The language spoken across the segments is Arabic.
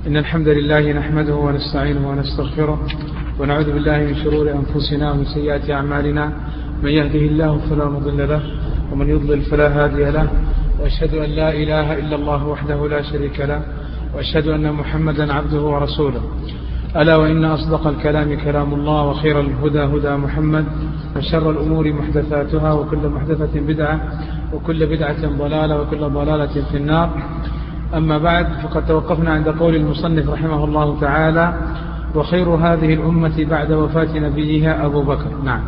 إن الحمد لله نحمده ونستعينه ونستغفره ونعوذ بالله من شرور أنفسنا ومن سيئات أعمالنا. من يهده الله فلا مضل له ومن يضلل فلا هادي له، وأشهد أن لا إله إلا الله وحده لا شريك له، وأشهد أن محمدا عبده ورسوله. ألا وإن أصدق الكلام كلام الله، وخير الهدى هدى محمد، وشر الأمور محدثاتها، وكل محدثة بدعة، وكل بدعة ضلالة، وكل ضلالة في النار. أما بعد، فقد توقفنا عند قول المصنف رحمه الله تعالى: وخير هذه الأمة بعد وفاة نبيها أبو بكر. نعم.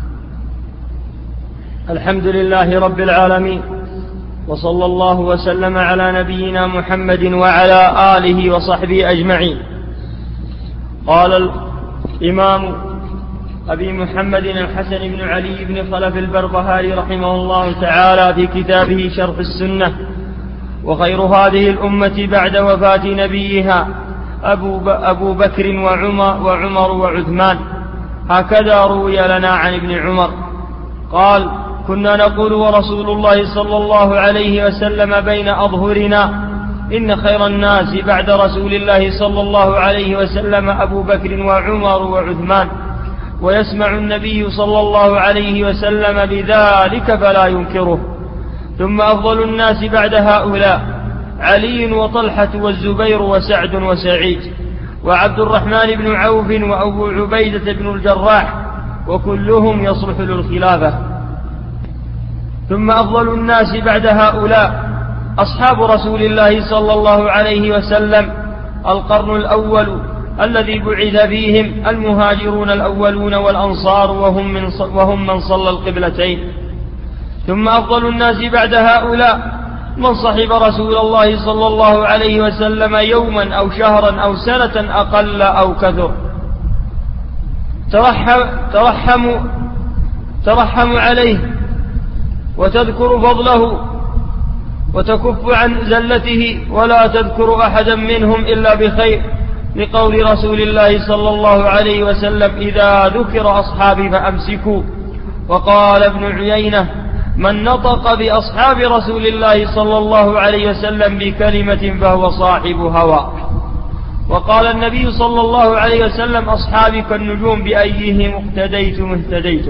الحمد لله رب العالمين، وصلى الله وسلم على نبينا محمد وعلى آله وصحبه أجمعين. قال الإمام أبي محمد الحسن بن علي بن خلف البربهاري رحمه الله تعالى في كتابه شرح السنة: وخير هذه الأمة بعد وفاة نبيها أبو بكر وعمر وعثمان. هكذا روي لنا عن ابن عمر قال: كنا نقول ورسول الله صلى الله عليه وسلم بين أظهرنا: إن خير الناس بعد رسول الله صلى الله عليه وسلم أبو بكر وعمر وعثمان. ويسمع النبي صلى الله عليه وسلم بذلك فلا ينكره. ثم أفضل الناس بعد هؤلاء علي وطلحة والزبير وسعد وسعيد وعبد الرحمن بن عوف وأبو عبيدة بن الجراح، وكلهم يصلح للخلافة. ثم أفضل الناس بعد هؤلاء أصحاب رسول الله صلى الله عليه وسلم، القرن الأول الذي بعث فيهم المهاجرون الأولون والأنصار وهم من صلى القبلتين. ثم أفضل الناس بعد هؤلاء من صحب رسول الله صلى الله عليه وسلم يوما أو شهرا أو سنة أقل أو كثر. ترحم عليه وتذكر فضله وتكف عن زلته، ولا تذكر أحدا منهم إلا بخير، لقول رسول الله صلى الله عليه وسلم: إذا ذكر أصحابي فأمسكوا. وقال ابن عيينة: من نطق بأصحاب رسول الله صلى الله عليه وسلم بكلمة فهو صاحب هوى. وقال النبي صلى الله عليه وسلم: أصحابي كالنجوم بأيهم اقتديتم اهتديتم.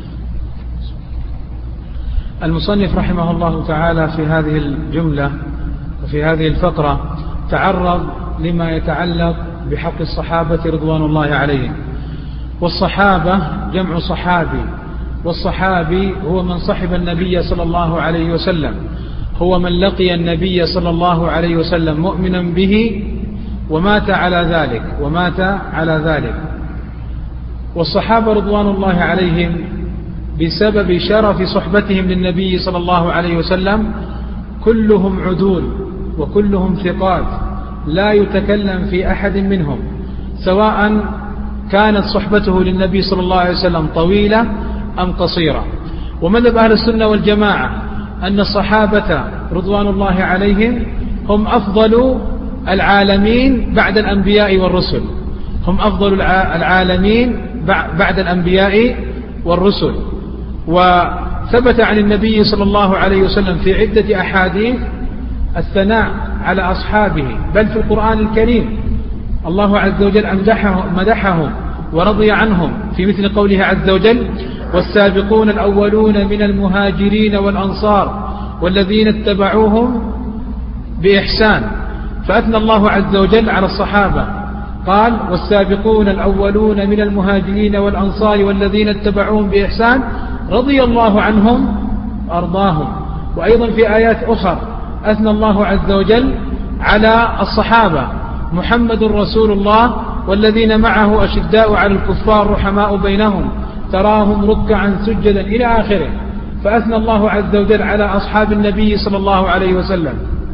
المصنف رحمه الله تعالى في هذه الجملة وفي هذه الفقرة تعرض لما يتعلق بحق الصحابة رضوان الله عليهم. والصحابة جمع صحابي، والصحابي هو من صحب النبي صلى الله عليه وسلم، هو من لقي النبي صلى الله عليه وسلم مؤمنا به ومات على ذلك. والصحابة رضوان الله عليهم بسبب شرف صحبتهم للنبي صلى الله عليه وسلم كلهم عدول وكلهم ثقات، لا يتكلم في أحد منهم، سواء كانت صحبته للنبي صلى الله عليه وسلم طويلة أم قصيرة. ومذهب أهل السنة والجماعة أن الصحابة رضوان الله عليهم هم أفضل العالمين بعد الأنبياء والرسل، هم أفضل العالمين بعد الأنبياء والرسل. وثبت عن النبي صلى الله عليه وسلم في عدة أحاديث الثناء على أصحابه، بل في القرآن الكريم الله عز وجل مدحهم ورضي عنهم في مثل قوله عز وجل: والسابقون الأولون من المهاجرين والأنصار والذين اتبعوهم بإحسان. فأثنى الله عز وجل على الصحابة، قال: والسابقون الأولون من المهاجرين والأنصار والذين اتبعوهم بإحسان رضي الله عنهم وأرضاهم. وأيضا في آيات أخرى أثنى الله عز وجل على الصحابة: محمد رسول الله والذين معه أشداء على الكفار رحماء بينهم تراهم ركعا سجدا إلى آخره. فأثنى الله عز وجل على أصحاب النبي صلى الله عليه وسلم،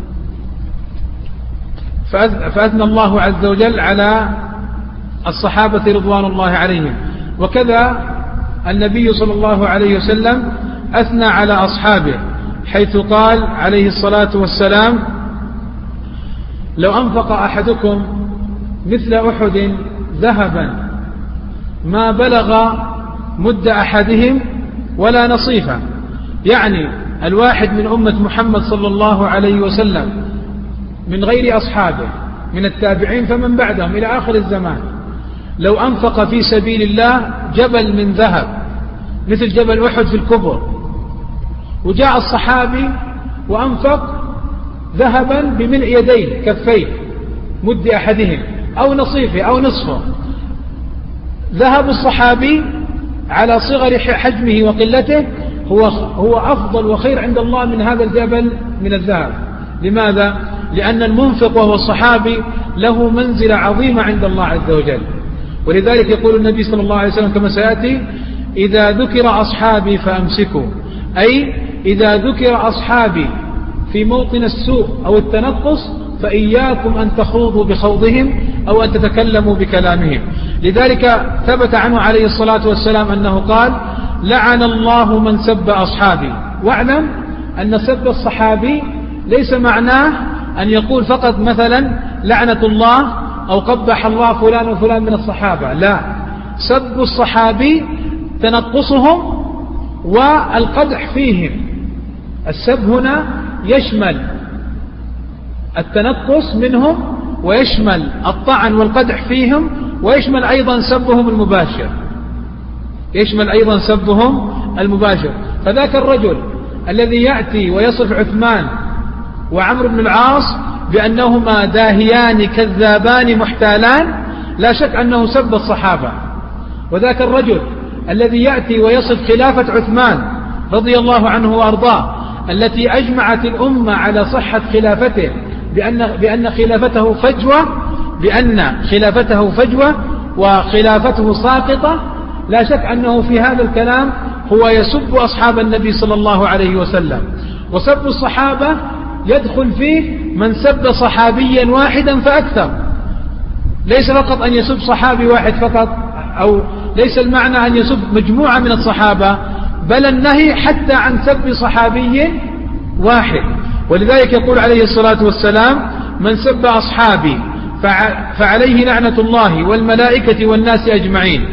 فأثنى الله عز وجل على الصحابة رضوان الله عليهم. وكذا النبي صلى الله عليه وسلم أثنى على أصحابه، حيث قال عليه الصلاة والسلام: لو أنفق أحدكم مثل أحد ذهبا ما بلغ مد أحدهم ولا نصيفا. يعني الواحد من أمة محمد صلى الله عليه وسلم من غير أصحابه من التابعين فمن بعدهم إلى آخر الزمان لو أنفق في سبيل الله جبل من ذهب مثل جبل أحد في الكبر، وجاء الصحابي وأنفق ذهبا بملء يديه كفيه مد أحدهم أو نصيفه أو نصفه، ذهب الصحابي على صغر حجمه وقلته هو أفضل وخير عند الله من هذا الجبل من الذهب. لماذا؟ لأن المنفق وهو الصحابي له منزلة عظيمة عند الله عز وجل. ولذلك يقول النبي صلى الله عليه وسلم كما سيأتي: إذا ذكر أصحابي فأمسكوا، أي إذا ذكر أصحابي في موطن السوء أو التنقص فإياكم أن تخوضوا بخوضهم أو أن تتكلموا بكلامهم. لذلك ثبت عنه عليه الصلاة والسلام أنه قال: لعن الله من سب أصحابي. واعلم أن سب الصحابي ليس معناه أن يقول فقط مثلا لعنة الله أو قبح الله فلان وفلان من الصحابة، لا، سب الصحابي تنقصهم والقدح فيهم. السب هنا يشمل التنقص منهم ويشمل الطعن والقدح فيهم ويشمل أيضا سبهم المباشر. فذاك الرجل الذي يأتي ويصف عثمان وعمرو بن العاص بأنهما داهيان كذابان محتالان لا شك أنه سب الصحابة. وذاك الرجل الذي يأتي ويصف خلافة عثمان رضي الله عنه وأرضاه التي أجمعت الأمة على صحة خلافته بأن خلافته فجوة وخلافته ساقطة، لا شك أنه في هذا الكلام هو يسب أصحاب النبي صلى الله عليه وسلم. وسب الصحابة يدخل فيه من سب صحابيا واحدا فأكثر، ليس فقط أن يسب صحابي واحد فقط، أو ليس المعنى أن يسب مجموعة من الصحابة، بل النهي حتى عن سب صحابي واحد. ولذلك يقول عليه الصلاة والسلام: من سب أصحابي فعليه لعنة الله والملائكة والناس أجمعين.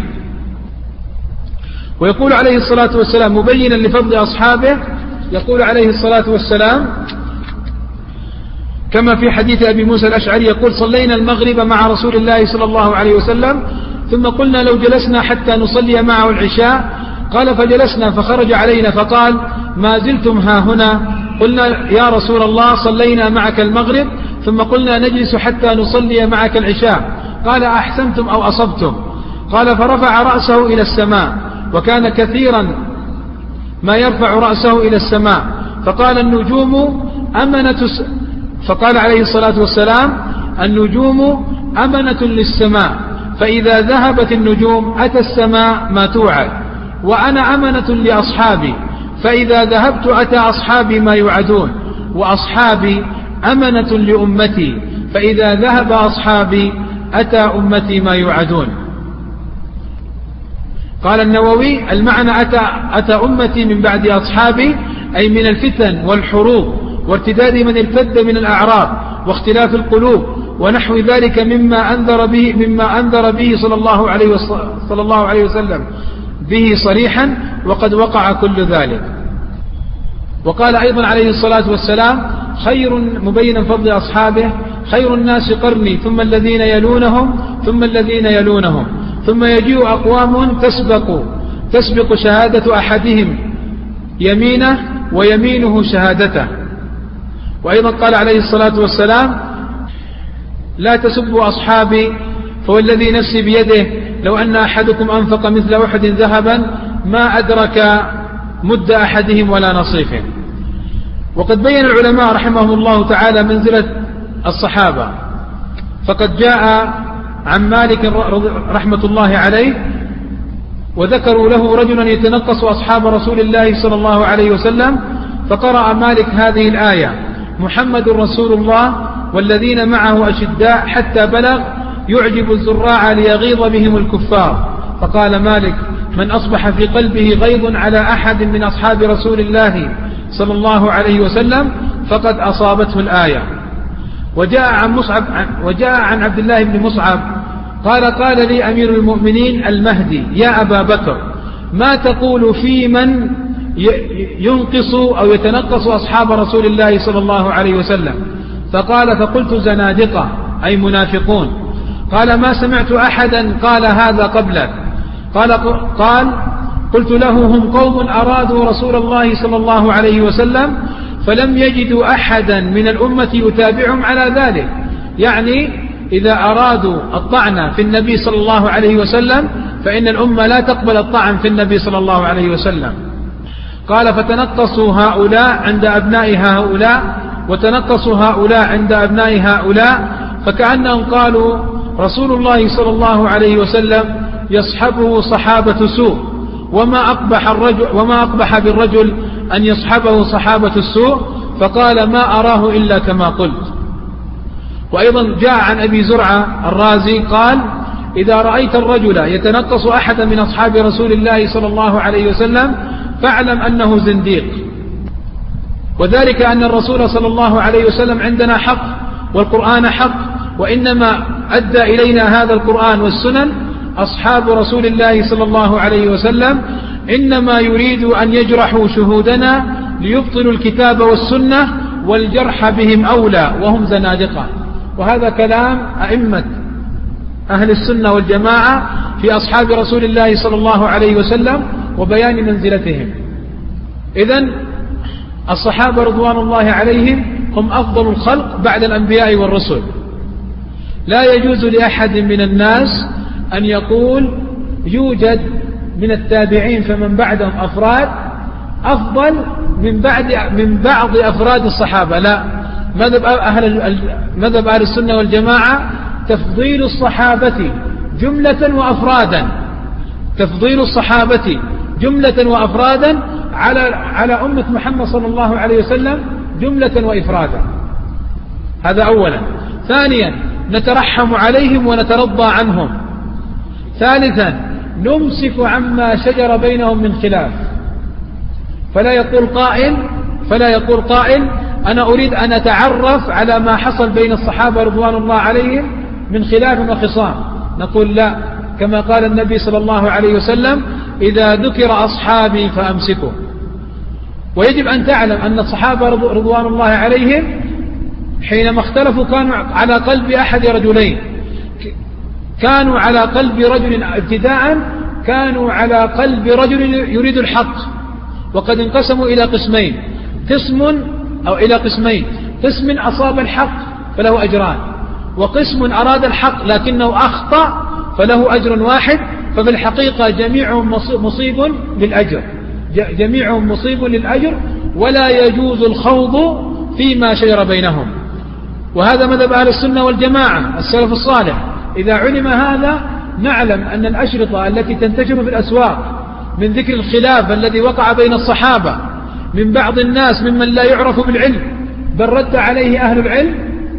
ويقول عليه الصلاة والسلام مبينا لفضل أصحابه، يقول عليه الصلاة والسلام كما في حديث أبي موسى الأشعري يقول: صلينا المغرب مع رسول الله صلى الله عليه وسلم ثم قلنا لو جلسنا حتى نصلي معه العشاء، قال فجلسنا فخرج علينا فقال: ما زلتم ها هنا؟ قلنا يا رسول الله صلينا معك المغرب ثم قلنا نجلس حتى نصلي معك العشاء، قال أحسنتم أو أصبتم؟ قال فرفع رأسه إلى السماء، وكان كثيرا ما يرفع رأسه إلى السماء، فقال فقال عليه الصلاة والسلام: النجوم أمنة للسماء، فإذا ذهبت النجوم أتى السماء ما توعد، وأنا أمنة لأصحابي، فإذا ذهبت أتى أصحابي ما يوعدون، وأصحابي أمنة لأمتي، فإذا ذهب أصحابي أتى أمتي ما يوعدون. قال النووي: المعنى أتى أمتي من بعد أصحابي، أي من الفتن والحروب وارتداد من ارتد من الأعراب واختلاف القلوب ونحو ذلك مما أنذر به صلى الله عليه وسلم به صريحا، وقد وقع كل ذلك. وقال أيضا عليه الصلاة والسلام: خير مبينا فضل أصحابه: خير الناس قرني ثم الذين يلونهم ثم الذين يلونهم، ثم يجيء أقوام تسبق شهادة أحدهم يمينه ويمينه شهادته. وأيضا قال عليه الصلاة والسلام: لا تسبوا أصحابي فوالذي نفسي بيده لو أن أحدكم أنفق مثل أحد ذهبا ما أدرك مد أحدهم ولا نصيفه. وقد بين العلماء رحمهم الله تعالى منزلة الصحابة، فقد جاء عن مالك رحمة الله عليه وذكروا له رجلا يتنقص أصحاب رسول الله صلى الله عليه وسلم، فقرأ مالك هذه الآية: محمد رسول الله والذين معه أشداء حتى بلغ يعجب الزراع ليغيظ بهم الكفار. فقال مالك: من أصبح في قلبه غيظ على أحد من أصحاب رسول الله صلى الله عليه وسلم فقد أصابته الآية. وجاء عن عبد الله بن مصعب قال لي أمير المؤمنين المهدي: يا أبا بكر، ما تقول في من ينقص أو يتنقص أصحاب رسول الله صلى الله عليه وسلم؟ فقلت زنادقة. أي منافقون. قال ما سمعت أحدا قال هذا قبلك. قال قلت له هم قوم أرادوا رسول الله صلى الله عليه وسلم فلم يجدوا أحدا من الأمة يتابعهم على ذلك، يعني إذا أرادوا الطعن في النبي صلى الله عليه وسلم فإن الأمة لا تقبل الطعن في النبي صلى الله عليه وسلم. قال فتنقصوا هؤلاء عند أبناء هؤلاء وتنقصوا هؤلاء عند أبناء هؤلاء، فكأنهم قالوا رسول الله صلى الله عليه وسلم يصحبه صحابة سوء، وما أقبح بالرجل أن يصحبه صحابة السوء، فقال ما أراه إلا كما قلت. وأيضا جاء عن أبي زرعة الرازي قال إذا رأيت الرجل يتنقص أحدا من أصحاب رسول الله صلى الله عليه وسلم فاعلم أنه زنديق، وذلك أن الرسول صلى الله عليه وسلم عندنا حق والقرآن حق، وإنما أدى إلينا هذا القرآن والسنن أصحاب رسول الله صلى الله عليه وسلم، إنما يريد أن يجرحوا شهودنا ليبطلوا الكتاب والسنة والجرح بهم أولى وهم زنادقة. وهذا كلام أئمة أهل السنة والجماعة في أصحاب رسول الله صلى الله عليه وسلم وبيان منزلتهم. إذن الصحابة رضوان الله عليهم هم أفضل الخلق بعد الأنبياء والرسل. لا يجوز لأحد من الناس أن يقول يوجد من التابعين فمن بعدهم أفراد أفضل من بعض أفراد الصحابة. لا، مذهب أهل السنة والجماعة تفضيل الصحابة جملة وأفرادا، تفضيل الصحابة جملة وأفرادا على أمة محمد صلى الله عليه وسلم جملة وإفرادا. هذا أولا. ثانيا نترحم عليهم ونترضى عنهم. ثالثا نمسك عما شجر بينهم من خلاف، فلا يقول قائل أنا أريد أن أتعرف على ما حصل بين الصحابة رضوان الله عليهم من خلاف وخصام. نقول لا، كما قال النبي صلى الله عليه وسلم إذا ذكر أصحابي فأمسكوا. ويجب أن تعلم أن الصحابة رضوان الله عليهم حينما اختلفوا كانوا على قلب أحد رجلين، كانوا على قلب رجل ابتداء، كانوا على قلب رجل يريد الحق، وقد انقسموا إلى قسمين، قسم أصاب الحق فله أجران، وقسم أراد الحق لكنه أخطأ فله أجر واحد. ففي الحقيقة جميعهم مصيب للأجر ولا يجوز الخوض فيما شجر بينهم. وهذا مذهب أهل السنة والجماعة السلف الصالح. إذا علم هذا نعلم أن الأشرطة التي تنتشر في الأسواق من ذكر الخلاف الذي وقع بين الصحابة من بعض الناس ممن لا يعرف بالعلم بل رد عليه أهل العلم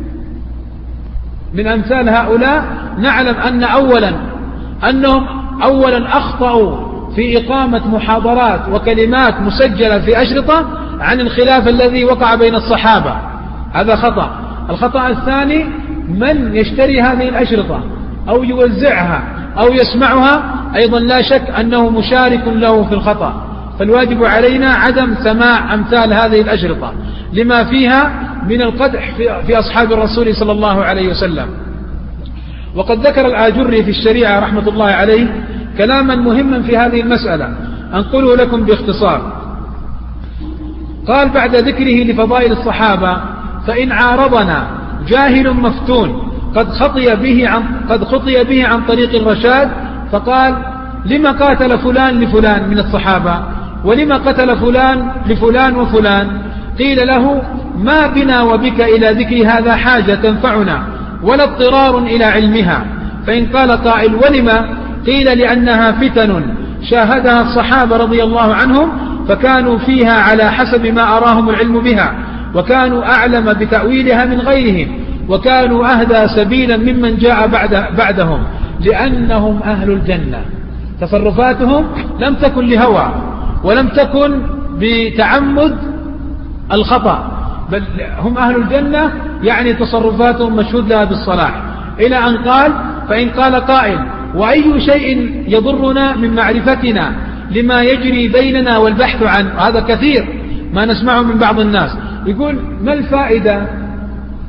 من أمثال هؤلاء، نعلم أن أنهم أولا أخطأوا في إقامة محاضرات وكلمات مسجلة في أشرطة عن الخلاف الذي وقع بين الصحابة، هذا خطأ. الخطأ الثاني من يشتري هذه الأشرطة أو يوزعها أو يسمعها أيضا لا شك أنه مشارك له في الخطأ، فالواجب علينا عدم سماع أمثال هذه الأشرطة لما فيها من القدح في أصحاب الرسول صلى الله عليه وسلم. وقد ذكر الآجري في الشريعة رحمة الله عليه كلاما مهما في هذه المسألة أنقله لكم باختصار. قال بعد ذكره لفضائل الصحابة فإن عارضنا جاهل مفتون قد خطي به عن طريق الرشاد فقال لما قاتل فلان لفلان من الصحابة ولما قتل فلان لفلان وفلان، قيل له ما بنا وبك إلى ذكر هذا حاجة تنفعنا ولا اضطرار إلى علمها. فإن قال قائل ولما، قيل لأنها فتن شاهدها الصحابة رضي الله عنهم فكانوا فيها على حسب ما أراهم العلم بها، وكانوا أعلم بتأويلها من غيرهم، وكانوا أهدى سبيلا ممن جاء بعدهم لأنهم أهل الجنة. تصرفاتهم لم تكن لهوى ولم تكن بتعمد الخطأ، بل هم أهل الجنة، يعني تصرفاتهم مشهود لها بالصلاح. إلى أن قال فإن قال قائل وأي شيء يضرنا من معرفتنا لما يجري بيننا والبحث عنه، هذا كثير ما نسمعه من بعض الناس، يقول ما الفائدة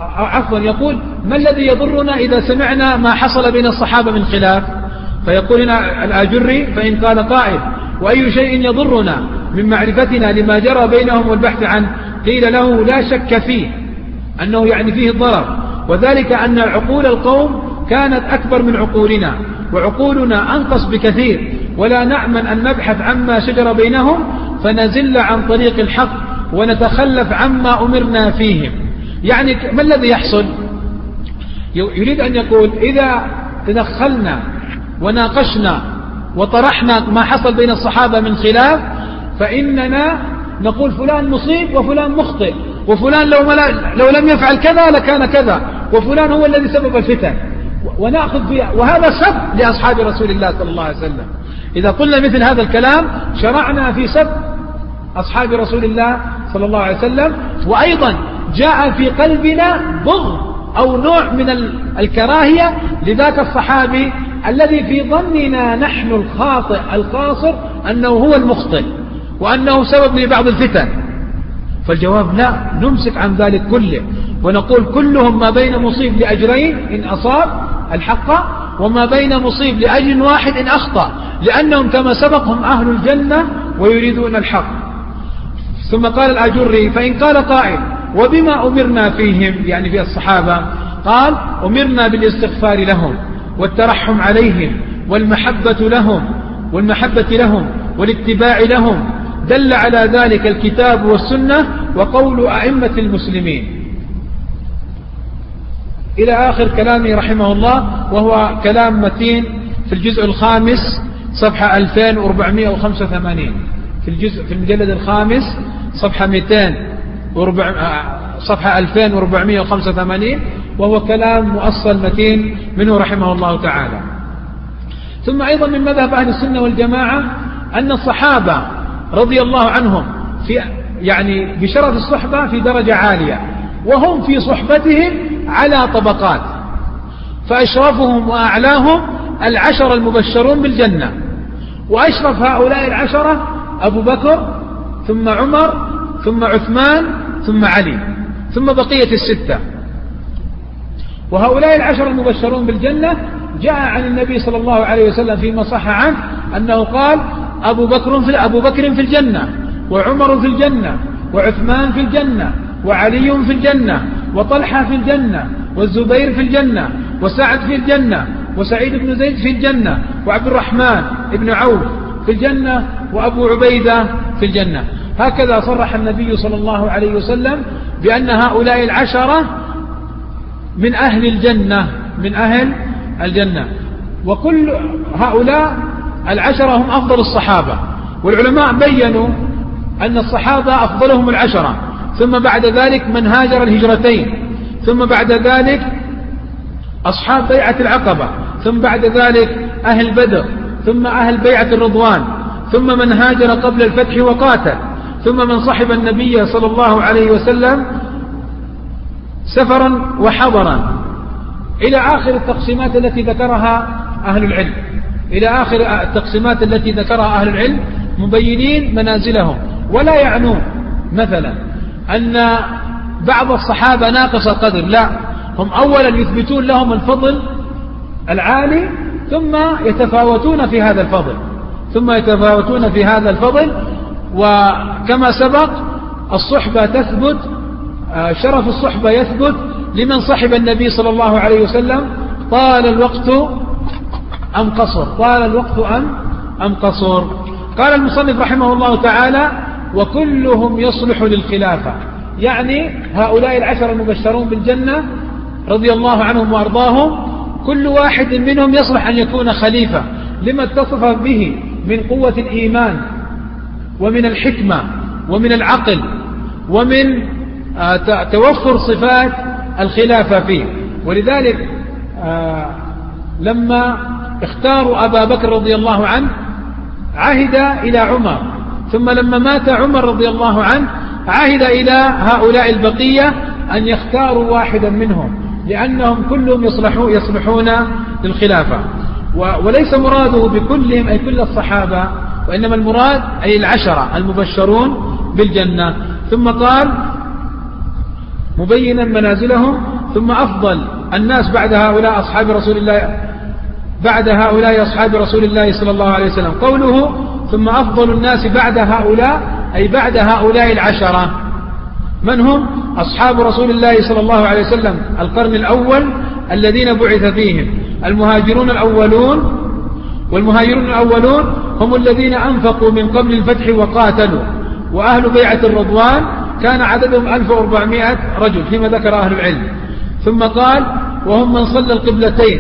عفوا يقول: ما الذي يضرنا إذا سمعنا ما حصل بين الصحابة من خلاف؟ فيقول هنا الآجري: فإن قال قائل: وأي شيء يضرنا من معرفتنا لما جرى بينهم والبحث عنه؟ قيل له: لا شك فيه أنه يعني فيه الضرر، وذلك أن عقول القوم كانت أكبر من عقولنا، وعقولنا أنقص بكثير، ولا نأمن أن نبحث عما شجر بينهم فنزل عن طريق الحق ونتخلف عما أمرنا فيهم. يعني ما الذي يحصل؟ يريد أن يقول: إذا تدخلنا وناقشنا وطرحنا ما حصل بين الصحابة من خلاف، فإننا نقول فلان مصيب وفلان مخطئ، وفلان لو لم يفعل كذا لكان كذا، وفلان هو الذي سبب الفتن، ونأخذ فيها، وهذا سب لأصحاب رسول الله صلى الله عليه وسلم. إذا قلنا مثل هذا الكلام شرعنا في سب أصحاب رسول الله صلى الله عليه وسلم، وأيضا جاء في قلبنا بغض أو نوع من الكراهية لذاك الصحابي الذي في ظننا نحن الخاطئ القاصر أنه هو المخطئ وأنه سبب لبعض الفتن. فالجواب: لا، نمسك عن ذلك كله ونقول كلهم ما بين مصيب لأجرين إن أصاب الحق، وما بين مصيب لأجر واحد إن أخطأ، لأنهم كما سبقهم أهل الجنة ويريدون الحق. ثم قال الآجري: فإن قال قائل: وبما أمرنا فيهم، يعني في الصحابة؟ قال: أمرنا بالاستغفار لهم والترحم عليهم والمحبة لهم والاتباع لهم، دل على ذلك الكتاب والسنة وقول أئمة المسلمين، إلى آخر كلامه رحمه الله، وهو كلام متين في الجزء الخامس صفحة 2485، في المجلد الخامس صفحة 2485، وهو كلام مؤصل متين منه رحمه الله تعالى. ثم أيضا من مذهب أهل السنة والجماعة أن الصحابة رضي الله عنهم يعني بشرف الصحبة في درجة عالية، وهم في صحبتهم على طبقات، فأشرفهم وأعلاهم 10 المبشرون بالجنة، وأشرف هؤلاء 10 أبو بكر ثم عمر ثم عثمان ثم علي ثم بقية 6. وهؤلاء 10 المبشرون بالجنة جاء عن النبي صلى الله عليه وسلم فيما صح عنه أنه قال: أبو بكر في الجنة، وعمر في الجنة، وعثمان في الجنة، وعلي في الجنة، وطلحة في الجنة، والزبير في الجنة، وسعد في الجنة، وسعيد بن زيد في الجنة، وعبد الرحمن بن عوف في الجنة، وأبو عبيدة في الجنة. هكذا صرح النبي صلى الله عليه وسلم بأن هؤلاء 10 من أهل الجنة، وكل هؤلاء 10 هم أفضل الصحابة. والعلماء بيّنوا أن الصحابة أفضلهم 10، ثم بعد ذلك من هاجر الهجرتين، ثم بعد ذلك أصحاب بيعة العقبة، ثم بعد ذلك أهل بدر، ثم أهل بيعة الرضوان، ثم من هاجر قبل الفتح وقاتل، ثم من صحب النبي صلى الله عليه وسلم سفرا وحضرا، إلى آخر التقسيمات التي ذكرها أهل العلم، مبينين منازلهم، ولا يعنون مثلا أن بعض الصحابة ناقص القدر، لا، هم أولا يثبتون لهم الفضل العالي، ثم يتفاوتون في هذا الفضل، وكما سبق الصحبة تثبت، شرف الصحبة يثبت لمن صحب النبي صلى الله عليه وسلم طال الوقت أم قصر. قال المصنف رحمه الله تعالى: وكلهم يصلح للخلافة، يعني هؤلاء 10 المبشرون بالجنة رضي الله عنهم وأرضاهم كل واحد منهم يصلح أن يكون خليفة لما اتصف به من قوة الإيمان ومن الحكمة ومن العقل ومن توفر صفات الخلافة فيه. ولذلك لما اختاروا أبا بكر رضي الله عنه عهد إلى عمر، ثم لما مات عمر رضي الله عنه عهد إلى هؤلاء البقية أن يختاروا واحدا منهم، لأنهم كلهم يصلحون للخلافة. وليس مراده بكلهم أي كل الصحابة، وإنما المراد أي 10 المبشرون بالجنة. ثم قال مبينا منازلهم: ثم أفضل الناس بعد هؤلاء أصحاب رسول الله، بعد هؤلاء أصحاب رسول الله صلى الله عليه وسلم. قوله ثم أفضل الناس بعد هؤلاء أي بعد هؤلاء العشرة. من هم؟ أصحاب رسول الله صلى الله عليه وسلم القرن الأول الذين بعث فيهم المهاجرون الأولون. والمهاجرون الأولون هم الذين أنفقوا من قبل الفتح وقاتلوا، وأهل بيعة الرضوان كان عددهم 1400 رجل فيما ذكر أهل العلم. ثم قال وهم من صلى القبلتين.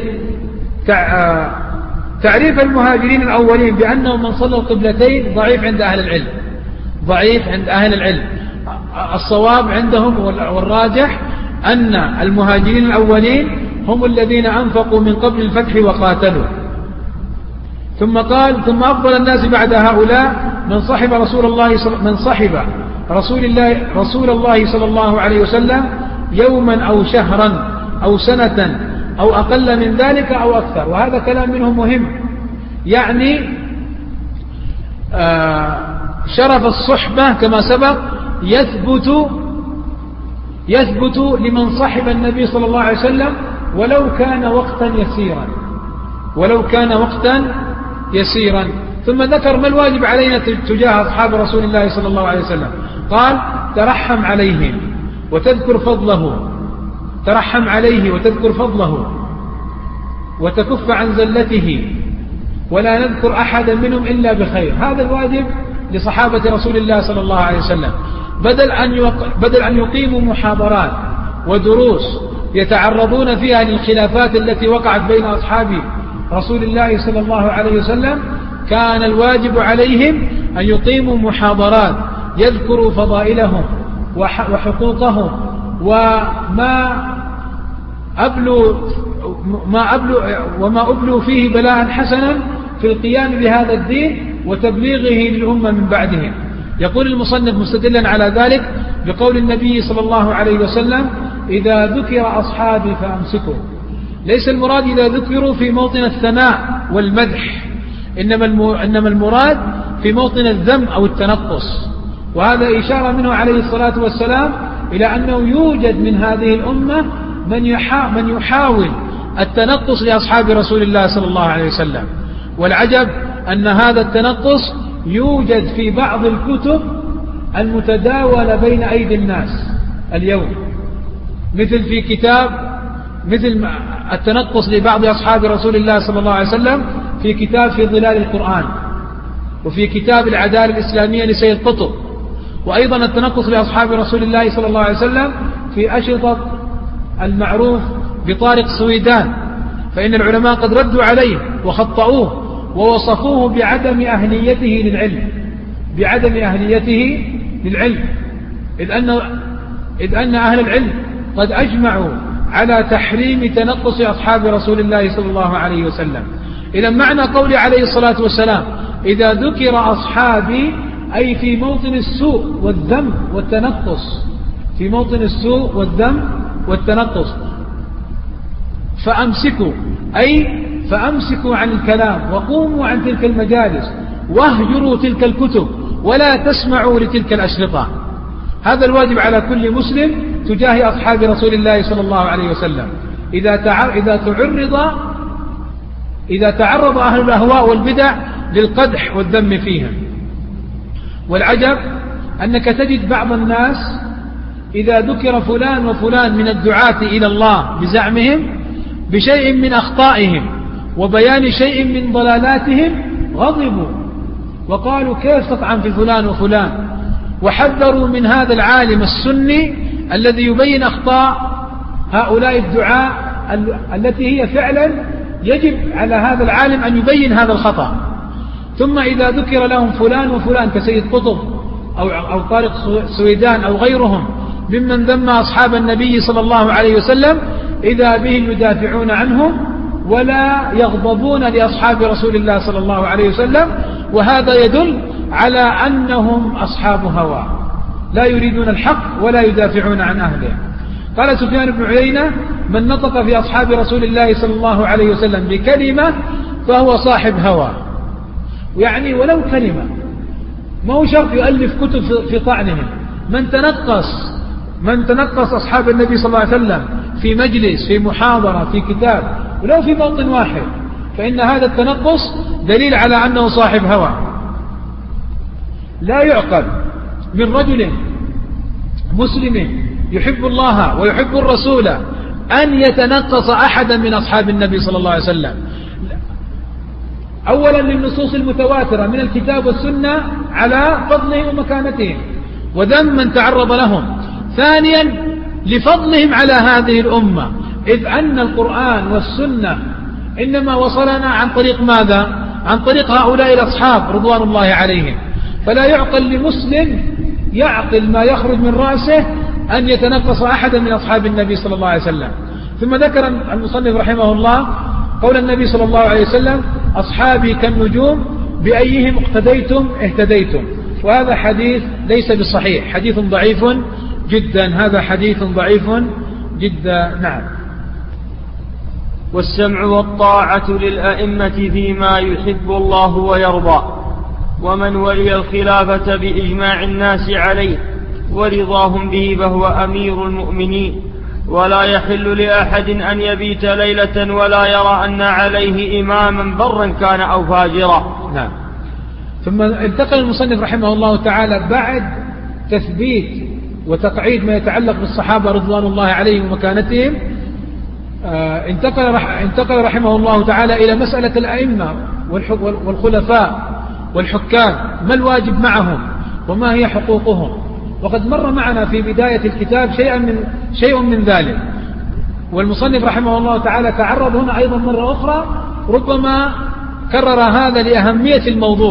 تعريف المهاجرين الأولين بأنهم من صلى القبلتين ضعيف عند أهل العلم، ضعيف عند أهل العلم. الصواب عندهم والراجح أن المهاجرين الأولين هم الذين أنفقوا من قبل الفتح وقاتلوا. ثم قال ثم أفضل الناس بعد هؤلاء من صحب رسول الله صلى الله عليه وسلم يوما أو شهرا أو سنة أو أقل من ذلك أو أكثر. وهذا كلام منهم مهم، يعني شرف الصحبة كما سبق يثبت لمن صحب النبي صلى الله عليه وسلم ولو كان وقتا يسيرا. ثم ذكر ما الواجب علينا تجاه أصحاب رسول الله صلى الله عليه وسلم. قال ترحم عليهم وتذكر فضله وتكف عن زلته ولا نذكر أحدا منهم إلا بخير. هذا الواجب لصحابة رسول الله صلى الله عليه وسلم، بدل أن يقيموا محاضرات ودروس يتعرضون فيها للخلافات التي وقعت بين أصحاب رسول الله صلى الله عليه وسلم. كان الواجب عليهم أن يقيموا محاضرات يذكروا فضائلهم وحقوقهم وما أبلوا فيه بلاء حسنا في القيام بهذا الدين وتبليغه للأمة من بعدهم. يقول المصنف مستدلا على ذلك بقول النبي صلى الله عليه وسلم إذا ذكر أصحابي فأمسكوا. ليس المراد إذا ذكروا في موطن الثناء والمدح، إنما المراد في موطن الذم أو التنقص. وهذا إشارة منه عليه الصلاة والسلام إلى أنه يوجد من هذه الأمة من يحاول التنقص لأصحاب رسول الله صلى الله عليه وسلم. والعجب أن هذا التنقص يوجد في بعض الكتب المتداولة بين أيدي الناس اليوم، مثل التنقص لبعض أصحاب رسول الله صلى الله عليه وسلم في كتاب في ظلال القرآن، وفي كتاب العدالة الإسلامية لسيد قطب، وأيضا التنقص لأصحاب رسول الله صلى الله عليه وسلم في أشرطة المعروف بطارق سويدان. فإن العلماء قد ردوا عليه وخطأوه ووصفوه بعدم أهليته للعلم، إذ أن أهل العلم قد أجمعوا على تحريم تنقص أصحاب رسول الله صلى الله عليه وسلم. إذا معنى قول عليه الصلاة والسلام إذا ذكر أصحابي أي في موطن السوء والذم والتنقص، في موطن السوء والذم والتنقص. فأمسكوا عن الكلام وقوموا عن تلك المجالس واهجروا تلك الكتب ولا تسمعوا لتلك الأشرطة. هذا الواجب على كل مسلم تجاه أصحاب رسول الله صلى الله عليه وسلم. إذا تعرض أهل الأهواء والبدع للقدح والذم فيهم. والعجب أنك تجد بعض الناس إذا ذكر فلان وفلان من الدعاة إلى الله بزعمهم بشيء من أخطائهم وبيان شيء من ضلالاتهم غضبوا وقالوا كيف تطعن في فلان وفلان، وحذروا من هذا العالم السني الذي يبين أخطاء هؤلاء الدعاة التي هي فعلا يجب على هذا العالم أن يبين هذا الخطأ. ثم إذا ذكر لهم فلان وفلان كسيد قطب أو طارق سويدان أو غيرهم ممن ذم أصحاب النبي صلى الله عليه وسلم إذا بهم يدافعون عنهم ولا يغضبون لأصحاب رسول الله صلى الله عليه وسلم. وهذا يدل على أنهم أصحاب هوى لا يريدون الحق ولا يدافعون عن أهله. قال سفيان بن عيينة من نطق في أصحاب رسول الله صلى الله عليه وسلم بكلمة فهو صاحب هوى، يعني ولو كلمة، ما هو شرط يؤلف كتب في طعنهم. من تنقص أصحاب النبي صلى الله عليه وسلم في مجلس، في محاضرة، في كتاب، ولو في موطن واحد، فإن هذا التنقص دليل على أنه صاحب هوى. لا يعقل من رجل مسلم يحب الله ويحب الرسول أن يتنقص أحدا من أصحاب النبي صلى الله عليه وسلم. أولا للنصوص المتواترة من الكتاب والسنة على فضلهم ومكانتهم وذم من تعرض لهم. ثانيا لفضلهم على هذه الأمة، إذ أن القرآن والسنة إنما وصلنا عن طريق ماذا؟ عن طريق هؤلاء الأصحاب رضوان الله عليهم. فلا يعقل لمسلم يعقل ما يخرج من رأسه أن يتنقص أحدا من أصحاب النبي صلى الله عليه وسلم. ثم ذكر المصنف رحمه الله قول النبي صلى الله عليه وسلم: أصحابي كالنجوم بأيهم اقتديتم اهتديتم. وهذا حديث ليس بصحيح، حديث ضعيف جدا، هذا حديث ضعيف جدا. نعم. والسمع والطاعة للأئمة فيما يحب الله ويرضى، ومن ولي الخلافة بإجماع الناس عليه ورضاهم به فهو أمير المؤمنين، ولا يحل لأحد أن يبيت ليلة ولا يرى أن عليه إماما برا كان أو فاجرا. نعم. ثم انتقل المصنف رحمه الله تعالى بعد تثبيت وتقعيد ما يتعلق بالصحابة رضوان الله عليهم ومكانتهم، انتقل رحمه الله تعالى إلى مسألة الأئمة والخلفاء والحكام، ما الواجب معهم وما هي حقوقهم. وقد مر معنا في بداية الكتاب شيء من ذلك، والمصنف رحمه الله تعالى تعرض هنا أيضا مرة أخرى، ربما كرر هذا لأهمية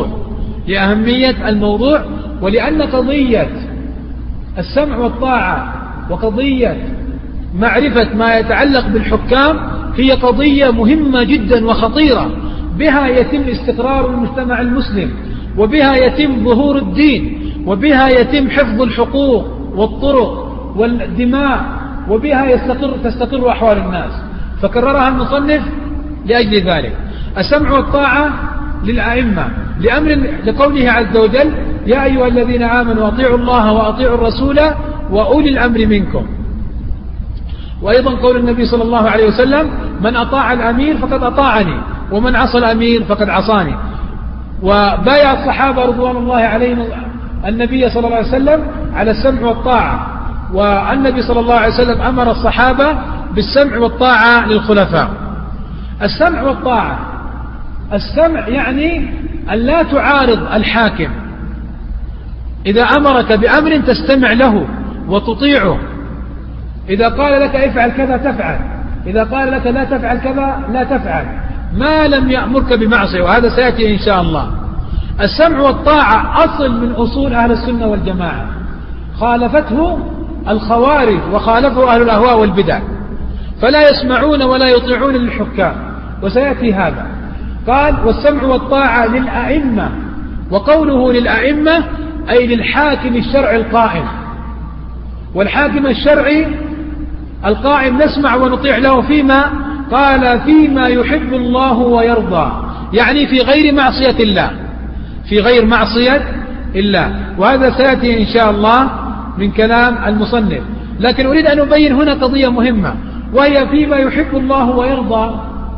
الموضوع ولأن قضية السمع والطاعة وقضية معرفة ما يتعلق بالحكام هي قضية مهمة جدا وخطيرة، بها يتم استقرار المجتمع المسلم، وبها يتم ظهور الدين، وبها يتم حفظ الحقوق والطرق والدماء، وبها تستقر أحوال الناس. فكررها المصنف لأجل ذلك. السمع والطاعة للأئمة لقوله عز وجل: يا أيها الذين آمنوا أطيعوا الله وأطيعوا الرسول وأولي الأمر منكم. وأيضا قول النبي صلى الله عليه وسلم: من أطاع الأمير فقد أطاعني ومن عصى الأمير فقد عصاني. وبايع الصحابة رضوان الله عليهم النبي صلى الله عليه وسلم على السمع والطاعة، والنبي صلى الله عليه وسلم أمر الصحابة بالسمع والطاعة للخلفاء. السمع والطاعة، السمع يعني أن لا تعارض الحاكم، إذا أمرك بأمر تستمع له وتطيعه، إذا قال لك افعل كذا تفعل، إذا قال لك لا تفعل كذا لا تفعل، ما لم يأمرك بمعصية، وهذا سيأتي إن شاء الله. السمع والطاعة أصل من أصول أهل السنة والجماعة، خالفته الخوارج وخالفه أهل الأهواء والبدع، فلا يسمعون ولا يطيعون للحكام، وسيأتي هذا. قال: والسمع والطاعة للأئمة، وقوله للأئمة أي للحاكم الشرعي القائم، والحاكم الشرعي القائم نسمع ونطيع له فيما قال: فيما يحب الله ويرضى، يعني في غير معصية الله، في غير معصية الله. وهذا سيأتي إن شاء الله من كلام المصنف، لكن أريد أن أبين هنا قضية مهمة، وهي فيما يحب الله ويرضى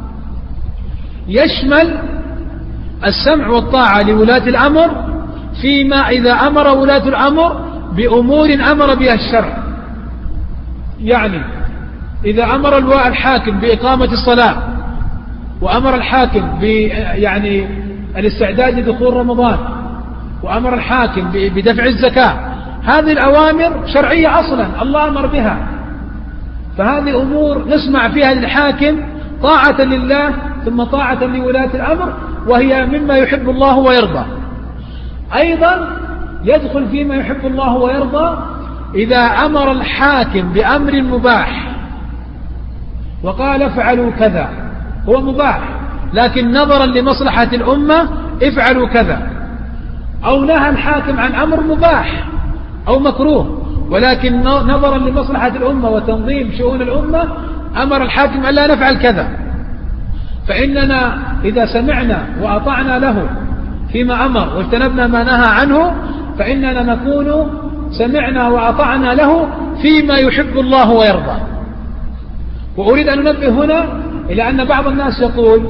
يشمل السمع والطاعة لولاة الأمر فيما إذا أمر ولاة الأمر بأمور أمر بها الشرع. يعني إذا أمر الحاكم بإقامة الصلاة، وأمر الحاكم يعني الاستعداد لدخول رمضان، وأمر الحاكم بدفع الزكاة، هذه الأوامر شرعية أصلا الله أمر بها، فهذه أمور نسمع فيها للحاكم طاعة لله ثم طاعة لولاة الأمر، وهي مما يحب الله ويرضى. أيضا يدخل فيما يحب الله ويرضى إذا أمر الحاكم بأمر مباح وقال: افعلوا كذا، هو مباح لكن نظرا لمصلحة الأمة افعلوا كذا، أو نهى الحاكم عن أمر مباح أو مكروه ولكن نظرا لمصلحة الأمة وتنظيم شؤون الأمة أمر الحاكم ألا نفعل كذا. فإننا إذا سمعنا وأطعنا له فيما أمر واجتنبنا ما نهى عنه، فإننا نكون سمعنا وأطعنا له فيما يحب الله ويرضى. وأريد أن أنبه هنا إلى أن بعض الناس يقول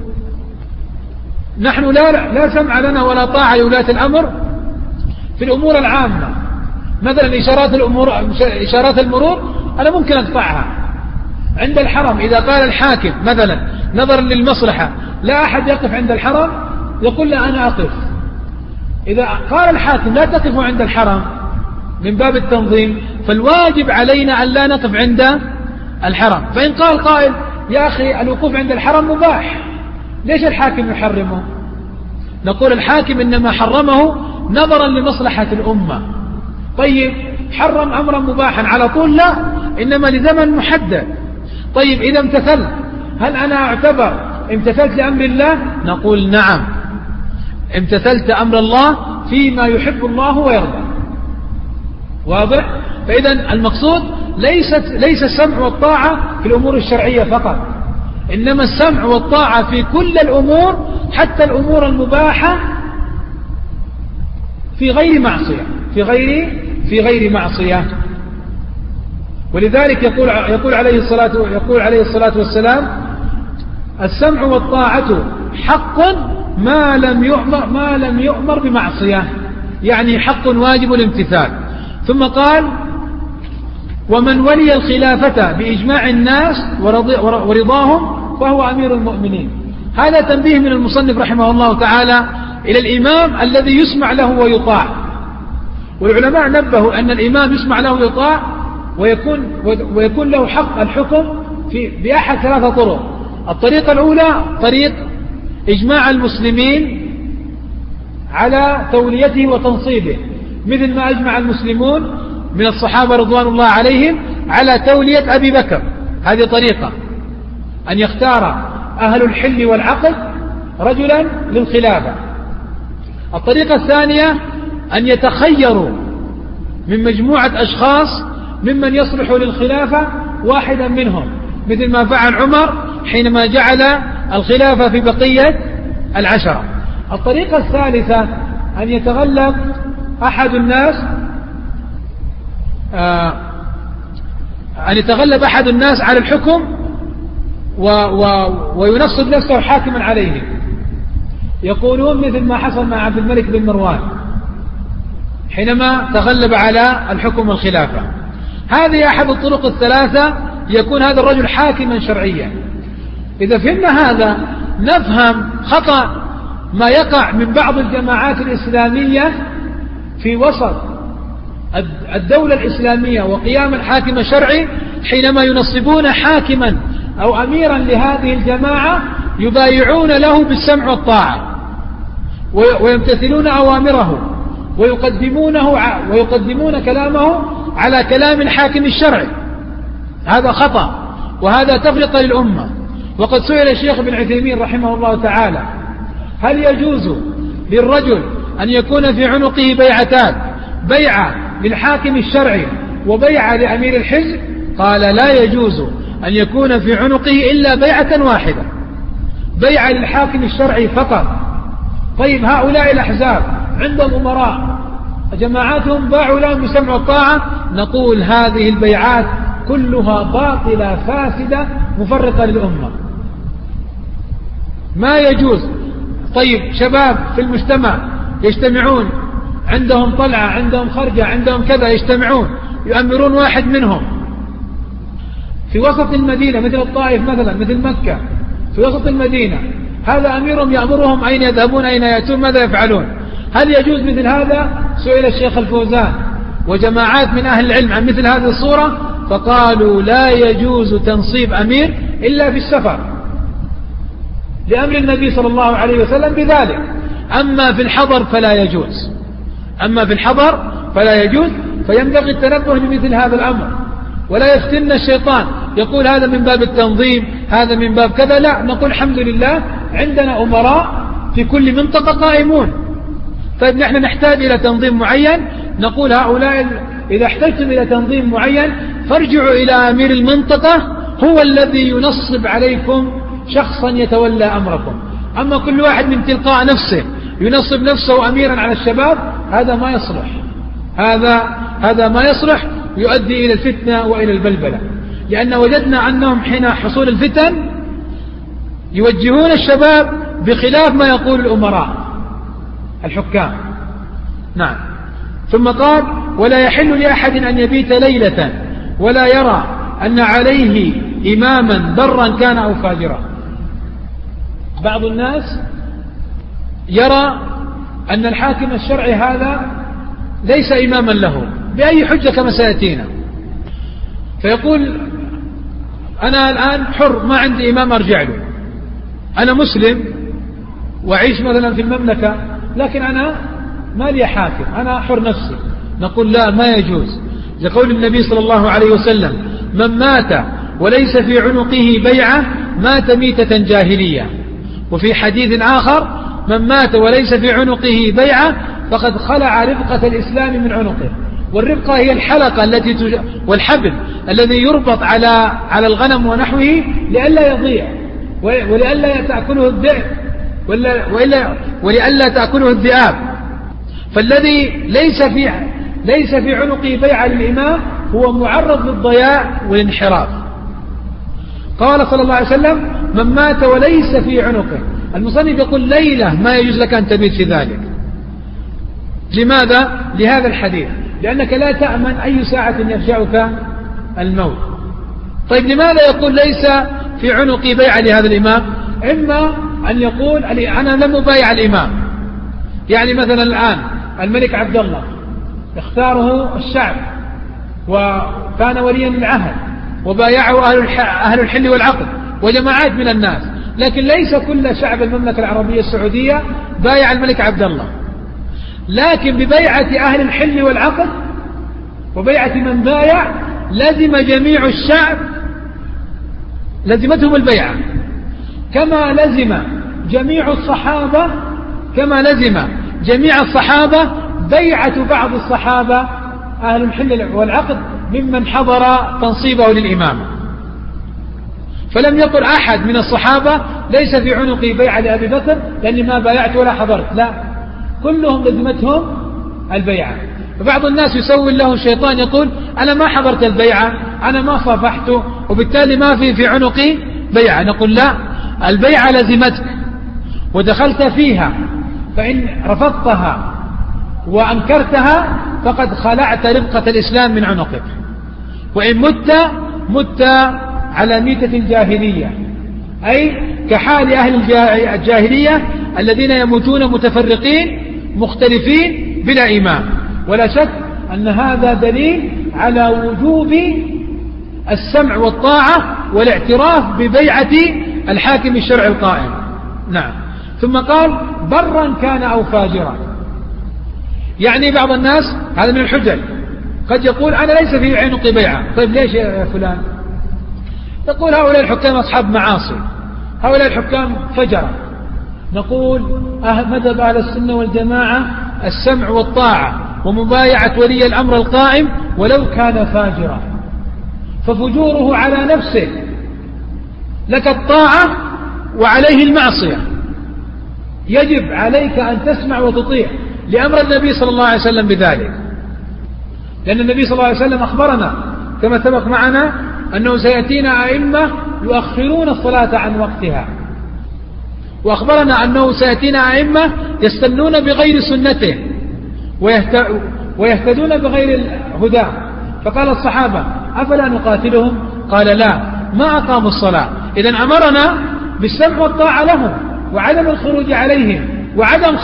نحن لا سمع لنا ولا طاعة لولاة الأمر في الأمور العامة، مثلا إشارات المرور أنا ممكن أقطعها. عند الحرم إذا قال الحاكم مثلا نظرا للمصلحة لا أحد يقف عند الحرم، يقول لا أنا أقف. إذا قال الحاكم لا تقفوا عند الحرم من باب التنظيم، فالواجب علينا أن لا نقف عند الحرم. فإن قال قائل يا أخي الوقوف عند الحرم مباح، ليش الحاكم يحرمه؟ نقول الحاكم إنما حرمه نظرا لمصلحة الأمة. طيب حرم أمرا مباحا على طول؟ لا، إنما لزمن محدد. طيب إذا امتثلت، هل أنا أعتبر امتثلت لأمر الله؟ نقول نعم، امتثلت أمر الله فيما يحب الله ويرضى. واضح؟ فإذا المقصود ليس السمع والطاعة في الأمور الشرعية فقط، إنما السمع والطاعة في كل الأمور، حتى الأمور المباحة في غير معصية، في غير معصية. ولذلك يقول عليه الصلاة والسلام السمع والطاعة حق ما لم يؤمر بمعصية، يعني حق واجب الامتثال. ثم قال ومن ولي الخلافة بإجماع الناس ورضاهم فهو أمير المؤمنين. هذا تنبيه من المصنف رحمه الله تعالى إلى الإمام الذي يسمع له ويطاع. والعلماء نبهوا أن الإمام يسمع له ويطاع ويكون له حق الحكم بأحد 3 طرق. الطريقة الأولى طريق إجماع المسلمين على توليته وتنصيبه، مثل ما أجمع المسلمون من الصحابة رضوان الله عليهم على تولية أبي بكر. هذه طريقة أن يختار أهل الحل والعقد رجلا للخلافة. الطريقة الثانية أن يتخيروا من مجموعة أشخاص ممن يصلح للخلافة واحدا منهم، مثل ما فعل عمر حينما جعل الخلافة في بقية 10. الطريقة الثالثة أن يتغلب أحد الناس على الحكم وينصب نفسه حاكما عليه. يقولون مثل ما حصل مع عبد الملك بن مروان حينما تغلب على الحكم والخلافة. هذه أحد الطرق ال3 يكون هذا الرجل حاكما شرعيا. إذا فهمنا هذا نفهم خطأ ما يقع من بعض الجماعات الإسلامية في وسط الدولة الإسلامية وقيام الحاكم الشرعي، حينما ينصبون حاكما أو أميرا لهذه الجماعة يبايعون له بالسمع والطاعة ويمتثلون أوامره ويقدمون كلامه على كلام الحاكم الشرعي. هذا خطأ وهذا تفرقة للأمة. وقد سئل الشيخ ابن عثيمين رحمه الله تعالى هل يجوز للرجل أن يكون في عنقه بيعتان، بيعة للحاكم الشرعي وبيعة لأمير الحزب؟ قال لا يجوز أن يكون في عنقه إلا بيعة واحدة، بيعة للحاكم الشرعي فقط. طيب هؤلاء الأحزاب عندهم أمراء جماعاتهم باعوا لهم بسمع والطاعة، نقول هذه البيعات كلها باطلة فاسدة مفرقة للأمة، ما يجوز. طيب شباب في المجتمع يجتمعون، عندهم طلعة، عندهم خرجة، عندهم كذا، يجتمعون يؤمرون واحد منهم في وسط المدينة مثل الطائف مثلا، مثل مكة في وسط المدينة، هذا أميرهم يأمرهم أين يذهبون أين يأتون ماذا يفعلون. هل يجوز مثل هذا؟ سئل الشيخ الفوزان وجماعات من أهل العلم عن مثل هذه الصورة فقالوا لا يجوز تنصيب أمير إلا في السفر لأمر النبي صلى الله عليه وسلم بذلك. أما في الحضر فلا يجوز، فينبغي التنبه لمثل هذا الأمر ولا يفتن الشيطان يقول هذا من باب التنظيم، هذا من باب كذا. لا، نقول الحمد لله عندنا أمراء في كل منطقة قائمون. طيب نحن نحتاج إلى تنظيم معين، نقول هؤلاء إذا احتجتم إلى تنظيم معين فارجعوا إلى أمير المنطقة هو الذي ينصب عليكم شخصا يتولى أمركم. أما كل واحد من تلقاء نفسه ينصب نفسه أميرا على الشباب هذا ما يصلح، هذا ما يصلح، يؤدي إلى الفتنة وإلى البلبلة. لأن وجدنا أنهم حين حصول الفتن يوجهون الشباب بخلاف ما يقول الأمراء الحكام. نعم. ثم قال ولا يحل لأحد أن يبيت ليلة ولا يرى أن عليه إماما برا كان أو فاجرا. بعض الناس يرى أن الحاكم الشرعي هذا ليس إماما له بأي حجة كما سيأتينا، فيقول أنا الآن حر ما عندي إمام أرجع له، أنا مسلم وأعيش مثلا في المملكة لكن أنا ما لي حاكم، أنا حر نفسي. نقول لا، ما يجوز، لقول النبي صلى الله عليه وسلم من مات وليس في عنقه بيعة مات ميتة جاهلية. وفي حديث آخر من مات وليس في عنقه بيعة فقد خلع ربقة الإسلام من عنقه. والربقة هي الحلقة التي والحبل الذي يربط على الغنم ونحوه لئلا يضيع ولئلا تأكله الذئب ولئلا تأكله الذئاب. فالذي ليس في عنقه بيعة للإمام هو معرض للضياع والانحراف. قال صلى الله عليه وسلم من مات وليس في عنقه. المصنف يقول ليلة ما يجوز لك أن تبيت في ذلك. لماذا؟ لهذا الحديث، لأنك لا تأمن أي ساعة يفجعك الموت. طيب لماذا يقول ليس في عنقي بيعة لهذا الإمام؟ إما أن يقول أنا لم أبايع الإمام، يعني مثلا الآن الملك عبد الله اختاره الشعب وكان وليا للعهد وبايعه أهل الحل والعقد وجماعات من الناس، لكن ليس كل شعب المملكة العربية السعودية بايع الملك عبد الله، لكن ببيعة أهل الحل والعقد وبيعة من بايع لزم جميع الشعب، لزمتهم البيعة كما لزم جميع الصحابة بيعة بعض الصحابة أهل الحل والعقد ممن حضر تنصيبه للإمامة. فلم يقل أحد من الصحابة ليس في عنقي بيعة لأبي بكر لأني ما بايعت ولا حضرت، لا، كلهم لزمتهم البيعة. فبعض الناس يسوي له الشيطان يقول أنا ما حضرت البيعة، أنا ما صافحته وبالتالي ما في عنقي بيعة. نقول لا، البيعة لزمتك ودخلت فيها، فإن رفضتها وأنكرتها فقد خلعت ربقة الإسلام من عنقك، وإن مت على ميتة الجاهلية، أي كحال أهل الجاهلية الذين يموتون متفرقين مختلفين بلا إمام. ولا شك أن هذا دليل على وجوب السمع والطاعة والاعتراف ببيعة الحاكم الشرعي القائم. نعم. ثم قال برا كان أو فاجرا، يعني بعض الناس هذا من الحجج قد يقول أنا ليس في عنقي بيعة. طيب ليش يا فلان؟ يقول هؤلاء الحكام أصحاب معاصي، هؤلاء الحكام فجرة. نقول مذهب أهل السنة والجماعة السمع والطاعة ومبايعة ولي الأمر القائم ولو كان فاجرا، ففجوره على نفسه، لك الطاعة وعليه المعصية، يجب عليك أن تسمع وتطيع لأمر النبي صلى الله عليه وسلم بذلك، لأن النبي صلى الله عليه وسلم أخبرنا كما سبق معنا أنه سيأتينا أئمة يؤخرون الصلاة عن وقتها، وأخبرنا أنه سيأتينا أئمة يستنون بغير سنته ويهتدون بغير الهدى. فقال الصحابة أفلا نقاتلهم؟ قال لا، ما أقاموا الصلاة. إذن أمرنا بالسمع والطاعة لهم وعدم الخروج عليهم وعدم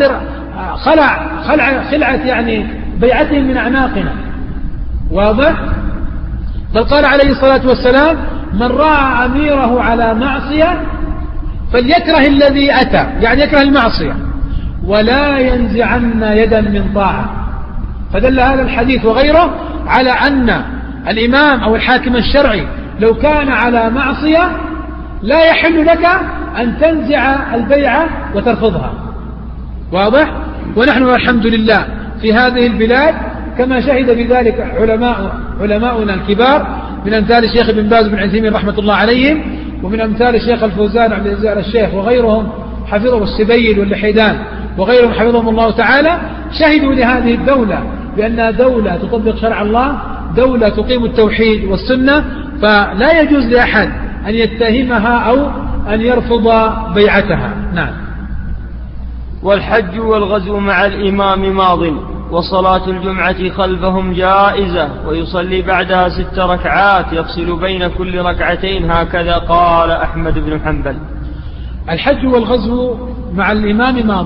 خلعة يعني بيعتهم من أعناقنا. واضح؟ بل قال عليه الصلاة والسلام من رأى أميره على معصية فليكره الذي أتى، يعني يكره المعصية، ولا ينزعن يدا من طاعة. فدل هذا الحديث وغيره على أن الإمام أو الحاكم الشرعي لو كان على معصية لا يحل لك أن تنزع البيعة وترفضها. واضح؟ ونحن الحمد لله في هذه البلاد كما شهد بذلك علماؤنا الكبار من أمثال الشيخ ابن باز بن عثيمين رحمة الله عليهم، ومن أمثال الشيخ الفوزان عبد العزيز الشيخ وغيرهم حفظهم السبيل واللحيدان وغيرهم حفظهم الله تعالى، شهدوا لهذه الدولة بأنها دولة تطبق شرع الله، دولة تقيم التوحيد والسنة، فلا يجوز لأحد أن يتهمها أو أن يرفض بيعتها. نعم. والحج والغزو مع الإمام ماض، وصلاة الجمعة خلفهم جائزة، ويصلي بعدها 6 ركعات يفصل بين كل ركعتين، هكذا قال أحمد بن حنبل. الحج والغزو مع الإمام ماض.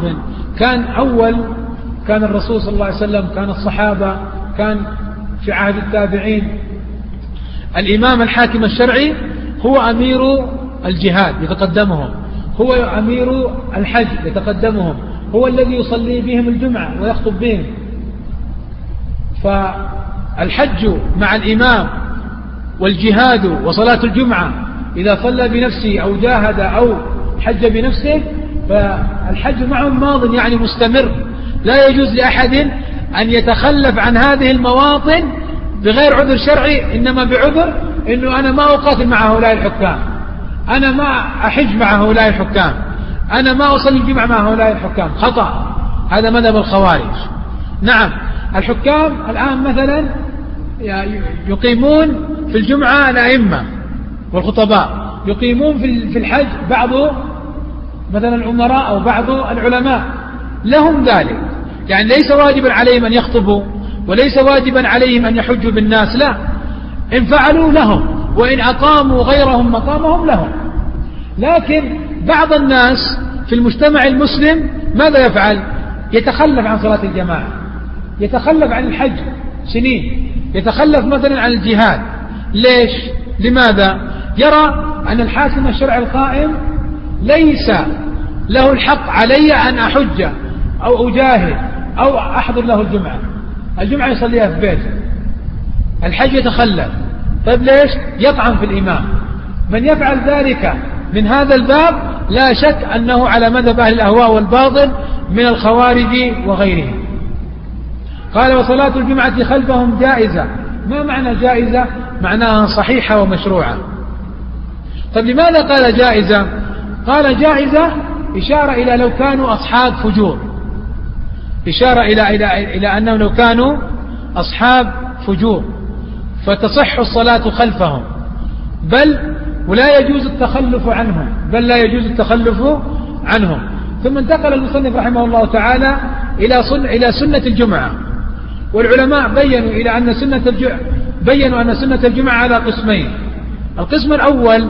كان الرسول صلى الله عليه وسلم، كان الصحابة، كان في عهد التابعين الإمام الحاكم الشرعي هو أمير الجهاد يتقدمهم، هو أمير الحج يتقدمهم، هو الذي يصلي بهم الجمعة ويخطب بهم. فالحج مع الإمام والجهاد وصلاة الجمعة إذا صلى بنفسه أو جاهد أو حج بنفسه فالحج معهم ماض يعني مستمر. لا يجوز لأحد أن يتخلف عن هذه المواطن بغير عذر شرعي، إنما بعذر إنه أنا ما أقاتل مع هؤلاء الحكام، أنا ما أحج مع هؤلاء الحكام، أنا ما أصلي الجمعة مع هؤلاء الحكام. خطأ، هذا مذهب الخوارج. نعم، الحكام الآن مثلا يقيمون في الجمعة الأئمة والخطباء، يقيمون في الحج بعض مثلا الأمراء أو بعض العلماء، لهم ذلك، يعني ليس واجبا عليهم أن يخطبوا وليس واجبا عليهم أن يحجوا بالناس، لا، إن فعلوا لهم، وإن أقاموا غيرهم مقامهم لهم. لكن بعض الناس في المجتمع المسلم ماذا يفعل؟ يتخلف عن صلاة الجماعة، يتخلف عن الحج سنين، يتخلف مثلا عن الجهاد. ليش؟ لماذا؟ يرى أن الحاكم الشرعي القائم ليس له الحق علي أن أحج أو أجاهد أو أحضر له الجمعة يصليها في بيته، الحج يتخلف. طيب ليش؟ يطعن في الإمام. من يفعل ذلك من هذا الباب لا شك أنه على مذهب أهل الأهواء والباطل من الخوارج وغيرهم. قال وصلاة الجمعة خلفهم جائزة. ما معنى جائزة؟ معناها صحيحة ومشروعة. طيب لماذا قال جائزة؟ قال جائزة إشارة إلى لو كانوا أصحاب فجور، إشارة إلى أنهم لو كانوا أصحاب فجور فتصح الصلاة خلفهم، ولا يجوز التخلف عنهم، لا يجوز التخلف عنهم. ثم انتقل المصنف رحمه الله تعالى إلى سنة الجمعة. والعلماء بينوا أن سنة الجمعة على قسمين. القسم الأول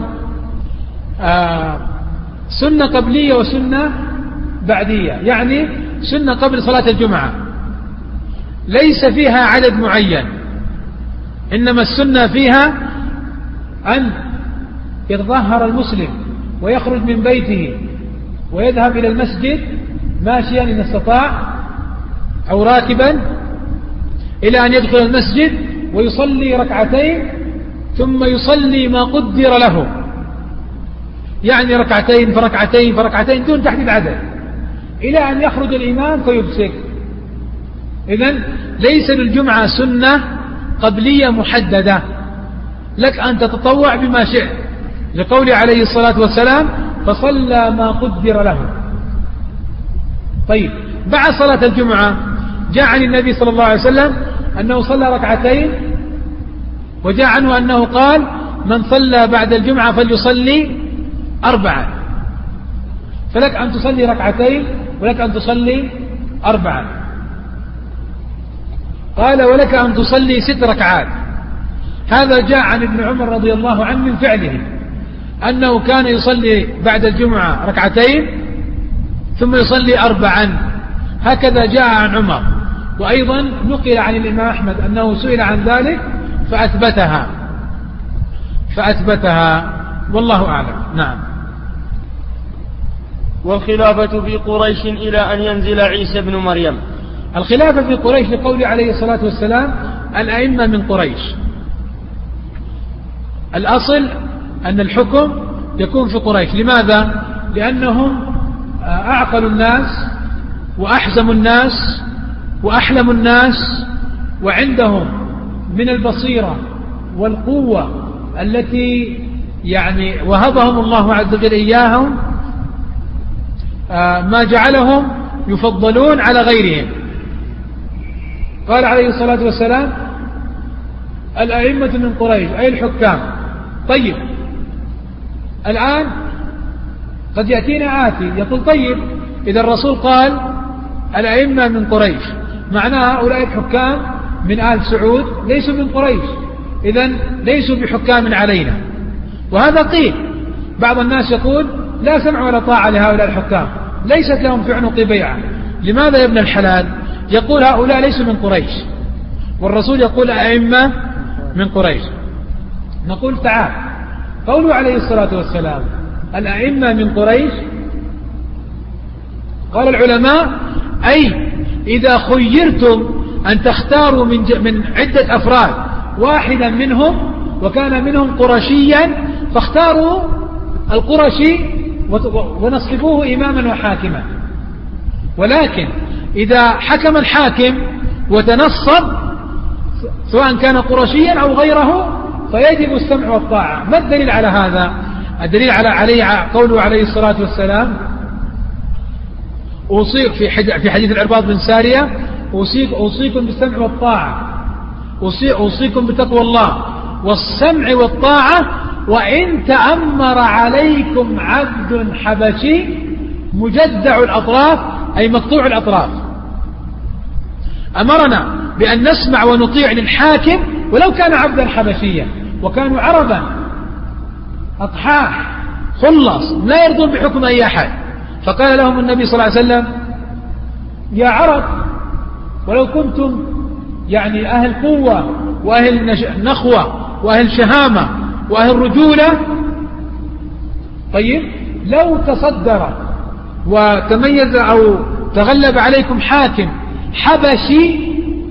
سنة قبلية وسنة بعدية، يعني سنة قبل صلاة الجمعة ليس فيها عدد معين، إنما السنة فيها أن يتطهر المسلم ويخرج من بيته ويذهب إلى المسجد ماشيا إن استطاع أو راكبا إلى أن يدخل المسجد ويصلي ركعتين ثم يصلي ما قدر له، يعني ركعتين فركعتين فركعتين دون تحديد عدد، إلى أن يخرج الإمام فيبسك. إذن ليس للجمعة سنة قبلية محددة، لك أن تتطوع بما شئت، لقول عليه الصلاة والسلام فصلى ما قدر له. طيب بعد صلاة الجمعة جاء عن النبي صلى الله عليه وسلم أنه صلى ركعتين، وجاء عنه أنه قال من صلى بعد الجمعة فليصلي 4، فلك أن تصلي ركعتين ولك أن تصلي 4. قال ولك أن تصلي 6 ركعات. هذا جاء عن ابن عمر رضي الله عنه من فعله أنه كان يصلي بعد الجمعة ركعتين ثم يصلي 4، هكذا جاء عن عمر. وأيضا نقل عن الإمام أحمد أنه سئل عن ذلك فأثبتها والله أعلم. نعم. والخلافة في قريش إلى أن ينزل عيسى بن مريم. الخلافة في قريش لقول عليه الصلاة والسلام الأئمة من قريش. الأصل أن الحكم يكون في قريش. لماذا؟ لأنهم أعقل الناس وأحزم الناس وأحلم الناس، وعندهم من البصيرة والقوة التي يعني وهبهم الله عز وجل إياهم ما جعلهم يفضلون على غيرهم. قال عليه الصلاة والسلام الأئمة من قريش أي الحكام، طيب الآن قد يأتينا آتي يقول طيب إذا الرسول قال الأئمة من قريش، معناها هؤلاء الحكام من آل سعود ليسوا من قريش، إذن ليسوا بحكام علينا. وهذا قيل. بعض الناس يقول لا سمع ولا طاعة لهؤلاء الحكام، ليست لهم في عنق بيعة. لماذا يا ابن الحلال؟ يقول هؤلاء ليسوا من قريش، والرسول يقول أئمة من قريش. نقول تعال، قوله عليه الصلاة والسلام الأئمة من قريش، قال العلماء أي إذا خيرتم أن تختاروا من عدة أفراد واحدا منهم وكان منهم قرشيا فاختاروا القرشي ونصبوه إماما وحاكما. ولكن إذا حكم الحاكم وتنصب سواء كان قرشيا أو غيره فيجب السمع والطاعة. ما الدليل على هذا؟ الدليل عليه قوله عليه الصلاة والسلام أوصيك في حديث العرباض بن سارية أوصيكم بالسمع والطاعة، أوصيكم بتقوى الله والسمع والطاعة وإن تأمر عليكم عبد حبشي مجدع الأطراف أي مقطوع الأطراف. أمرنا بأن نسمع ونطيع للحاكم ولو كان عبدا حبشيا، وكانوا عربا أطحاح خلص لا يرضون بحكم أي أحد. فقال لهم النبي صلى الله عليه وسلم يا عرب ولو كنتم يعني أهل قوة وأهل نخوة وأهل شهامة وأهل رجولة، طيب لو تصدر وتميز أو تغلب عليكم حاكم حبشي،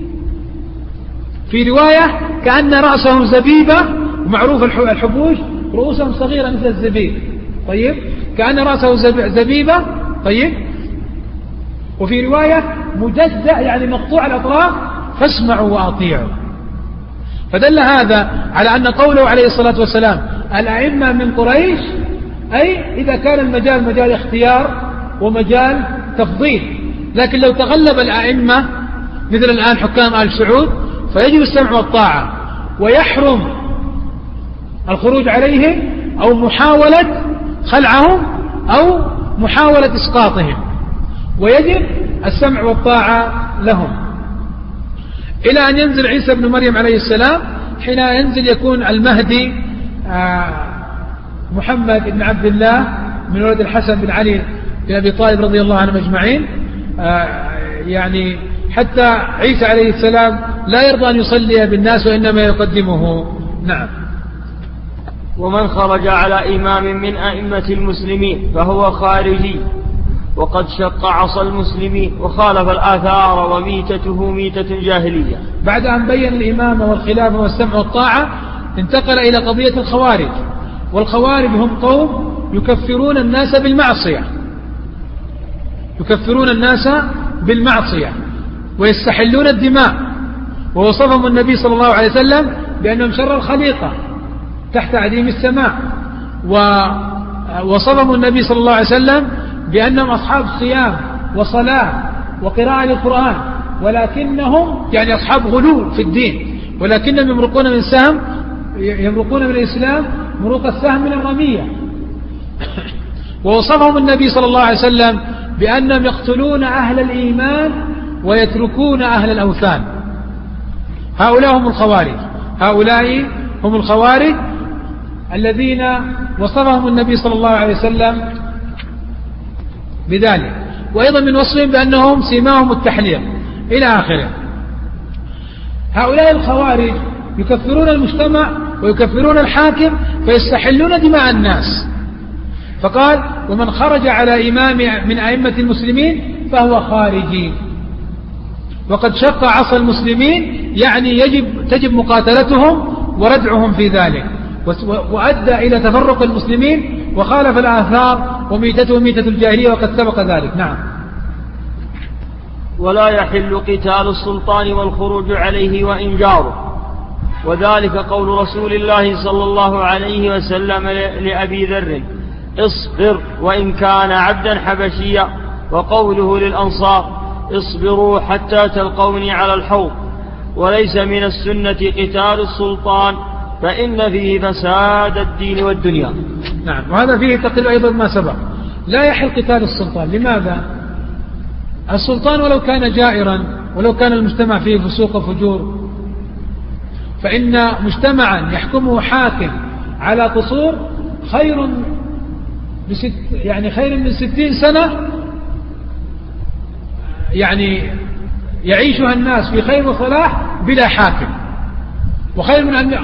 في رواية كأن رأسهم زبيبة، ومعروف الحبوش رؤوسهم صغيرة مثل الزبيب، طيب كأن رأسه زبيبة، طيب وفي رواية مجزأ يعني مقطوع الأطراف فاسمعوا وأطيعوا. فدل هذا على أن قوله عليه الصلاة والسلام الأئمة من قريش أي إذا كان المجال مجال اختيار ومجال تفضيل. لكن لو تغلب الأئمة مثل الآن حكام آل سعود فيجب السمع والطاعة، ويحرم الخروج عليهم أو محاولة خلعهم أو محاولة إسقاطهم، ويجب السمع والطاعة لهم إلى أن ينزل عيسى بن مريم عليه السلام. حين ينزل يكون المهدي محمد بن عبد الله من ولد الحسن بن علي بن أبي طالب رضي الله عنهم أجمعين، يعني حتى عيسى عليه السلام لا يرضى أن يصلي بالناس وإنما يقدمه. نعم. ومن خرج على إمام من أئمة المسلمين فهو خارجي وقد شق عصا المسلمين وخالف الآثار وميتته ميتة جاهلية. بعد أن بين الإمامة والخلافة والسمع والطاعة انتقل إلى قضية الخوارج. والخوارج هم قوم يكفرون الناس بالمعصية، يكفرون الناس بالمعصية ويستحلون الدماء، ووصفهم النبي صلى الله عليه وسلم بأنهم شر الخليقة تحت عديم السماء، ووصفهم النبي صلى الله عليه وسلم بأنهم أصحاب صيام وصلاة وقراءة للقرآن، ولكنهم يعني أصحاب غلو في الدين، ولكنهم يمرقون من الإسلام مروق السهم من الرمية. ووصفهم النبي صلى الله عليه وسلم بأنهم يقتلون أهل الإيمان ويتركون أهل الأوثان. هؤلاء هم الخوارج، هؤلاء هم الخوارج الذين وصفهم النبي صلى الله عليه وسلم بذلك، وأيضا من وصفهم بأنهم سيماهم التحليق إلى آخره. هؤلاء الخوارج يكفرون المجتمع ويكفرون الحاكم فيستحلون دماء الناس. فقال ومن خرج على إمام من أئمة المسلمين فهو خارجي وقد شق عصا المسلمين، يعني تجب مقاتلتهم وردعهم في ذلك، وأدى إلى تفرق المسلمين وخالف الآثار وميتته ميتة الجاهلية وقد سبق ذلك. نعم. ولا يحل قتال السلطان والخروج عليه وإن جاره، وذلك قول رسول الله صلى الله عليه وسلم لأبي ذر اصبر وإن كان عبدا حبشيا، وقوله للأنصار اصبروا حتى تلقوني على الحوض. وليس من السنة قتال السلطان فإن فيه فساد الدين والدنيا. نعم. وهذا فيه تقل أيضا ما سبق. لا يحل قتال السلطان. لماذا؟ السلطان ولو كان جائرا، ولو كان المجتمع فيه فسوق وفجور، فإن مجتمعا يحكمه حاكم على قصور خير خير من 60 سنة يعيشها الناس في خير وصلاح بلا حاكم، وخير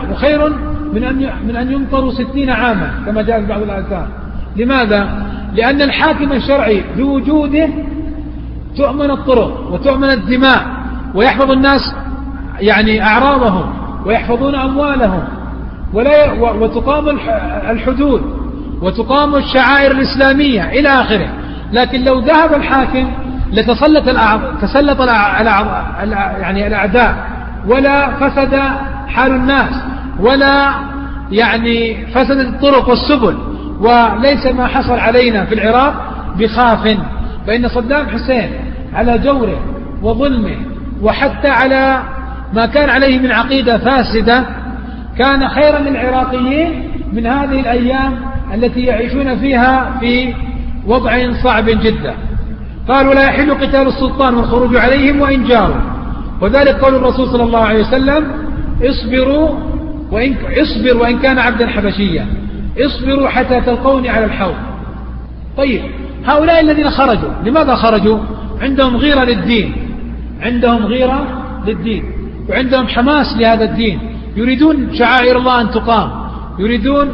من أن يمطروا 60 عاما كما جاء في بعض الآثار. لماذا؟ لأن الحاكم الشرعي بوجوده تؤمن الطرق وتؤمن الدماء، ويحفظ الناس أعراضهم، ويحفظون أموالهم، وتقام الحدود، وتقام الشعائر الإسلامية إلى آخره. لكن لو ذهب الحاكم تسلط الأعداء، ولا فسد حال الناس، ولا فسدت الطرق والسبل، وليس ما حصل علينا في العراق بخاف. فإن صدام حسين على جوره وظلمه، وحتى على ما كان عليه من عقيدة فاسدة، كان خيرا للعراقيين من هذه الأيام التي يعيشون فيها في وضع صعب جدا. قالوا لا يحل قتال السلطان والخروج عليهم وإن جاروا، وذلك قول الرسول صلى الله عليه وسلم: اصبر وإن كان عبدا حبشيا، اصبروا حتى تلقوني على الحوض. طيب، هؤلاء الذين خرجوا لماذا خرجوا؟ عندهم غيرة للدين، وعندهم حماس لهذا الدين، يريدون شعائر الله أن تقام، يريدون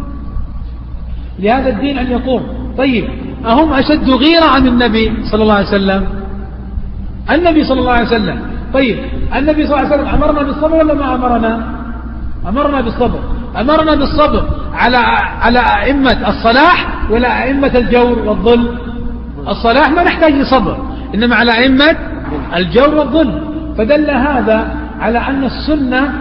لهذا الدين أن يقوم. طيب، أهم أشد غيرة عن النبي صلى الله عليه وسلم؟ النبي صلى الله عليه وسلم. طيب، النبي صلى الله عليه وسلم أمرنا بالصبر ولا ما أمرنا؟ أمرنا بالصبر على أئمة الصلاح ولا أئمة الجور والظلم؟ الصلاح ما نحتاج لصبر، إنما على أئمة الجور والظلم. فدل هذا على أن السنة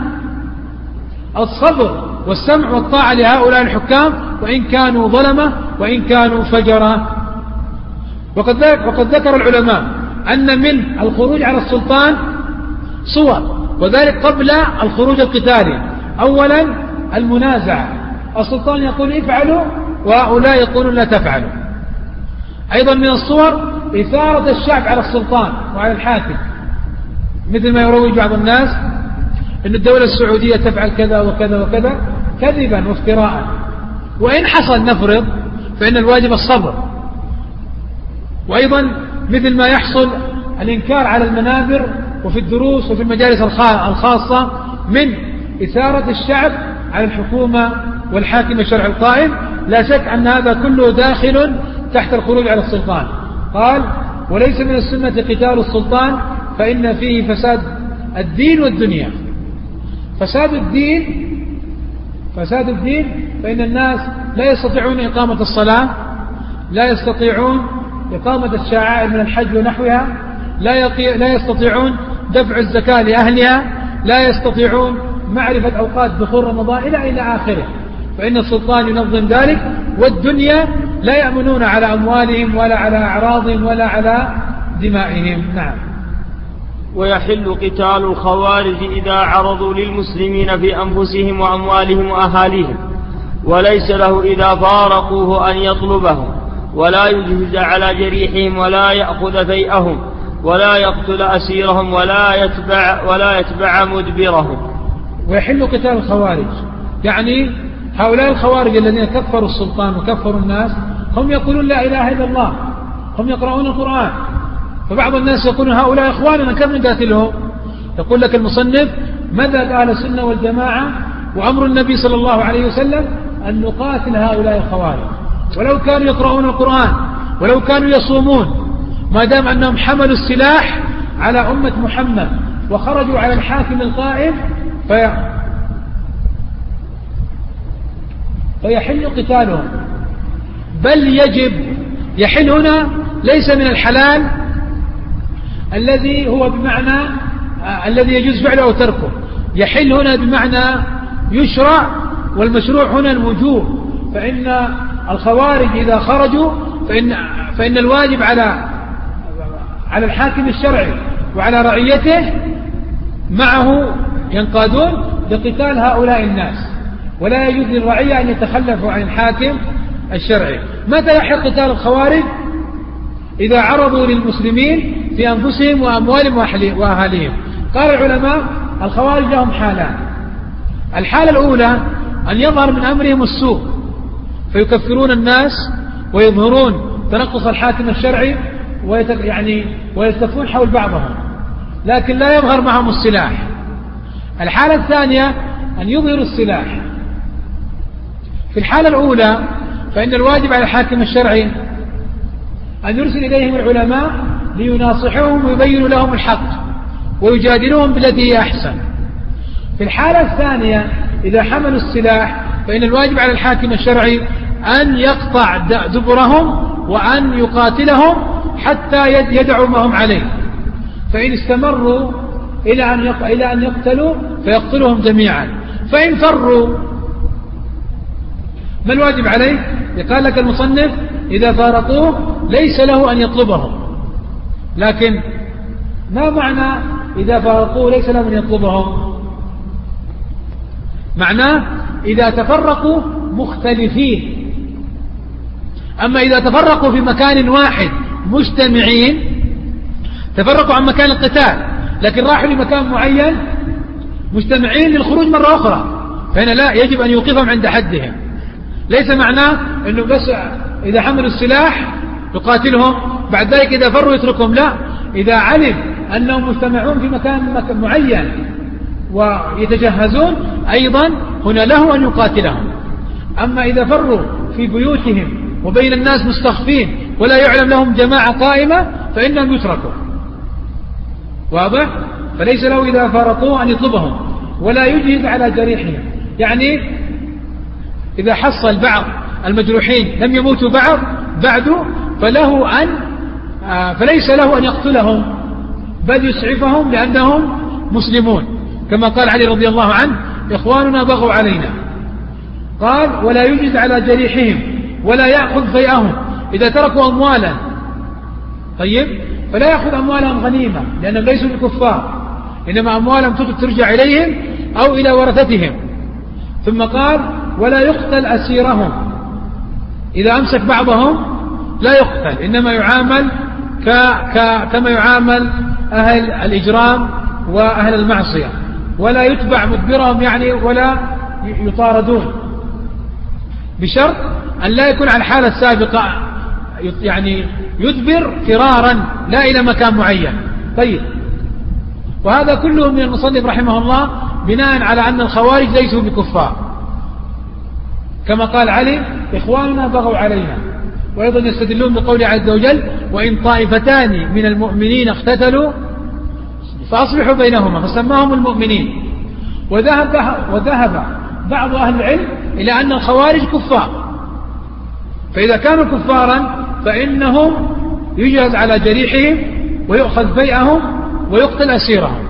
الصبر والسمع والطاعة لهؤلاء الحكام، وإن كانوا ظلمة وإن كانوا فجرة. وقد ذكر العلماء أن من الخروج على السلطان صور، وذلك قبل الخروج القتالي. أولا المنازعة، السلطان يقول افعلوا وهؤلاء يقولون لا تفعلوا. أيضا من الصور إثارة الشعب على السلطان وعلى الحاكم، مثل ما يروج بعض الناس أن الدولة السعودية تفعل كذا وكذا وكذا كذبا وافتراء، وإن حصل نفرض فإن الواجب الصبر. وأيضا مثل ما يحصل الإنكار على المنابر وفي الدروس وفي المجالس الخاصة من إثارة الشعب على الحكومة والحاكم الشرعي القائم. لا شك أن هذا كله داخل تحت الخروج على السلطان. قال: وليس من السنة قتال السلطان فإن فيه فساد الدين والدنيا. فساد الدين فإن الناس لا يستطيعون إقامة الصلاة، لا يستطيعون إقامة الشعائر من الحج ونحوها، لا يستطيعون دفع الزكاة لأهلها، لا يستطيعون معرفة أوقات دخول رمضان إلى آخره. فإن السلطان ينظم ذلك، والدنيا لا يأمنون على أموالهم ولا على أعراضهم ولا على دمائهم. نعم. ويحل قتال الخوارج إذا عرضوا للمسلمين في أنفسهم وأموالهم وأهاليهم، وليس له إذا فارقوه أن يطلبهم، ولا يجهز على جريحهم، ولا يأخذ فيئهم، ولا يقتل أسيرهم، ولا يتبع مدبرهم. ويحل قتال الخوارج، يعني هؤلاء الخوارج الذين كفروا السلطان وكفروا الناس، هم يقولون لا إله إلا الله، هم يقرؤون القرآن. فبعض الناس يقولون هؤلاء إخواننا كم نقاتلهم؟ يقول لك المصنف: مذهب أهل السنة والجماعة وأمر النبي صلى الله عليه وسلم أن نقاتل هؤلاء الخوارج، ولو كانوا يقرؤون القرآن، ولو كانوا يصومون، ما دام أنهم حملوا السلاح على أمة محمد وخرجوا على الحاكم القائم فيحل قتالهم. بل يحل هنا ليس من الحلال الذي هو بمعنى الذي يجوز فعله أو تركه، يحل هنا بمعنى يشرع، والمشروع هنا الوجوب. فإن الخوارج إذا خرجوا فإن الواجب على الحاكم الشرعي وعلى رعيته معه ينقادون لقتال هؤلاء الناس. ولا يجوز للرعية أن يتخلفوا عن الحاكم الشرعي. متى يحق قتال الخوارج؟ إذا عرضوا للمسلمين في أنفسهم وأموالهم وأهاليهم. قال العلماء الخوارج لهم حالان. الحالة الأولى أن يظهر من أمرهم السوء فيكفرون الناس ويظهرون تنقص الحاكم الشرعي ويلتفون حول بعضهم، لكن لا يظهر معهم السلاح. الحالة الثانية أن يظهروا السلاح. في الحالة الأولى فإن الواجب على الحاكم الشرعي أن يرسل إليهم العلماء ليناصحوهم ويبينوا لهم الحق ويجادلوهم بالتي هي أحسن. في الحالة الثانية إذا حملوا السلاح فإن الواجب على الحاكم الشرعي أن يقطع دبرهم وأن يقاتلهم حتى يدعوا ما هم عليه، فإن استمروا إلى أن يقتلوا فيقتلهم جميعا. فإن فروا ما الواجب عليه؟ يقال لك المصنف إذا فارقوه ليس له أن يطلبهم. لكن ما معنى إذا فارقوه ليس له أن يطلبهم؟ معناه إذا تفرقوا مختلفين. أما إذا تفرقوا في مكان واحد مجتمعين، تفرقوا عن مكان القتال لكن راحوا لمكان معين مجتمعين للخروج مرة أخرى، فهنا لا، يجب أن يوقفهم عند حدهم. ليس معناه أنه بس إذا حملوا السلاح يقاتلهم بعد ذلك إذا فروا يتركهم، لا، إذا علم أنهم مجتمعون في مكان معين ويتجهزون أيضا هنا له أن يقاتلهم. أما إذا فروا في بيوتهم وبين الناس مستخفين ولا يعلم لهم جماعة قائمة فإنهم يتركوا. واضح؟ فليس له إذا فارقوه أن يطلبهم ولا يجهز على جريحهم. يعني إذا حصل بعض المجروحين لم يموتوا بعد فليس له أن يقتلهم بل يسعفهم لأنهم مسلمون، كما قال علي رضي الله عنه إخواننا بغوا علينا. قال ولا يجهز على جريحهم ولا يأخذ فيئهم. إذا تركوا أموالا طيب فلا يأخذ أموالهم غنيمة لأنهم ليسوا بالكفار، إنما أموالهم ترجع إليهم أو إلى ورثتهم. ثم قال ولا يقتل أسيرهم. إذا أمسك بعضهم لا يقتل، إنما يعامل كما يعامل أهل الإجرام وأهل المعصية، ولا يتبع مدبرهم يعني ولا يطاردون، بشرط أن لا يكون على الحالة السابقة يعني يدبر فرارا لا إلى مكان معين. طيب، وهذا كله من المصنف رحمه الله بناء على أن الخوارج ليسوا بكفار، كما قال علي إخواننا بغوا علينا. وأيضا يستدلون بقوله عز وجل وإن طائفتان من المؤمنين اقتتلوا فأصلحوا بينهما، فسماهم المؤمنين. وذهب بعض أهل العلم إلى أن الخوارج كفار، فإذا كانوا كفارا فإنهم يجهز على جريحهم ويؤخذ فيئهم ويقتل أسيرهم.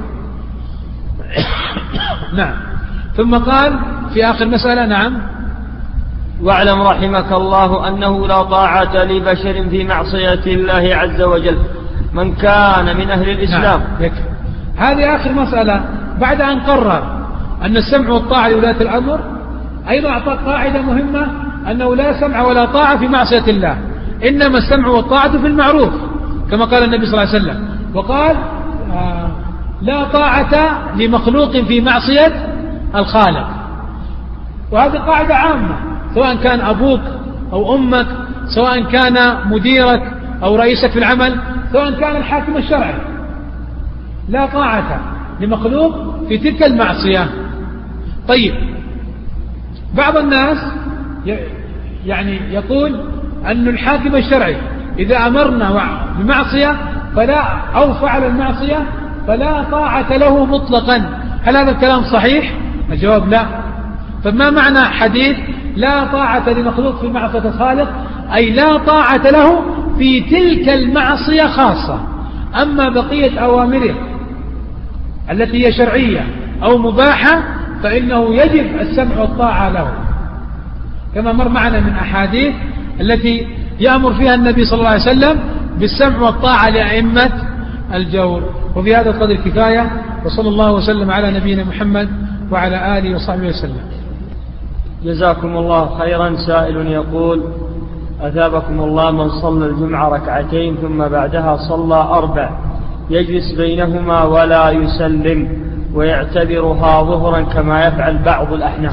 نعم. ثم قال في آخر مسألة نعم واعلم رحمك الله أنه لا طاعة لبشر في معصية الله عز وجل من كان من أهل الإسلام. نعم. هذه آخر مسألة بعد أن قرر أن السمع والطاعة لولاة الأمر، أيضا أعطى قاعدة مهمة أنه لا سمع ولا طاعة في معصية الله، إنما السمع والطاعة في المعروف كما قال النبي صلى الله عليه وسلم. وقال لا طاعة لمخلوق في معصية الخالق. وهذه قاعدة عامة سواء كان أبوك أو أمك، سواء كان مديرك أو رئيسك في العمل، سواء كان الحاكم الشرعي، لا طاعة لمخلوق في تلك المعصية. طيب، بعض الناس يعني يقول أن الحاكم الشرعي إذا أمرنا بمعصية أو فعل المعصية فلا طاعة له مطلقا. هل هذا الكلام صحيح؟ الجواب لا. فما معنى حديث لا طاعة لمخلوق في معصية الخالق؟ أي لا طاعة له في تلك المعصية خاصة، أما بقية أوامره التي هي شرعية أو مباحة فإنه يجب السمع والطاعة له، كما مر معنا من أحاديث التي يأمر فيها النبي صلى الله عليه وسلم بالسمع والطاعة لأئمة الجور. وفي هذا القدر كفاية، وصلى الله وسلم على نبينا محمد وعلى آله وصحبه وسلم. جزاكم الله خيرا. سائل يقول: أثابكم الله، من صلى الجمعة ركعتين ثم بعدها صلى 4 يجلس بينهما ولا يسلم ويعتبرها ظهرا كما يفعل بعض الأحناف.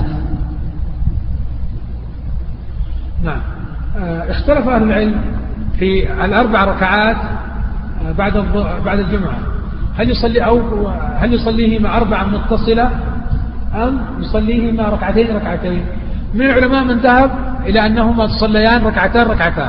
نعم. اختلف أهل العلم في 4 ركعات بعد الجمعة، هل يصليهما 4 متصلة أم يصليهما ركعتين. من العلماء من ذهب إلى أنهما تصليان ركعتان،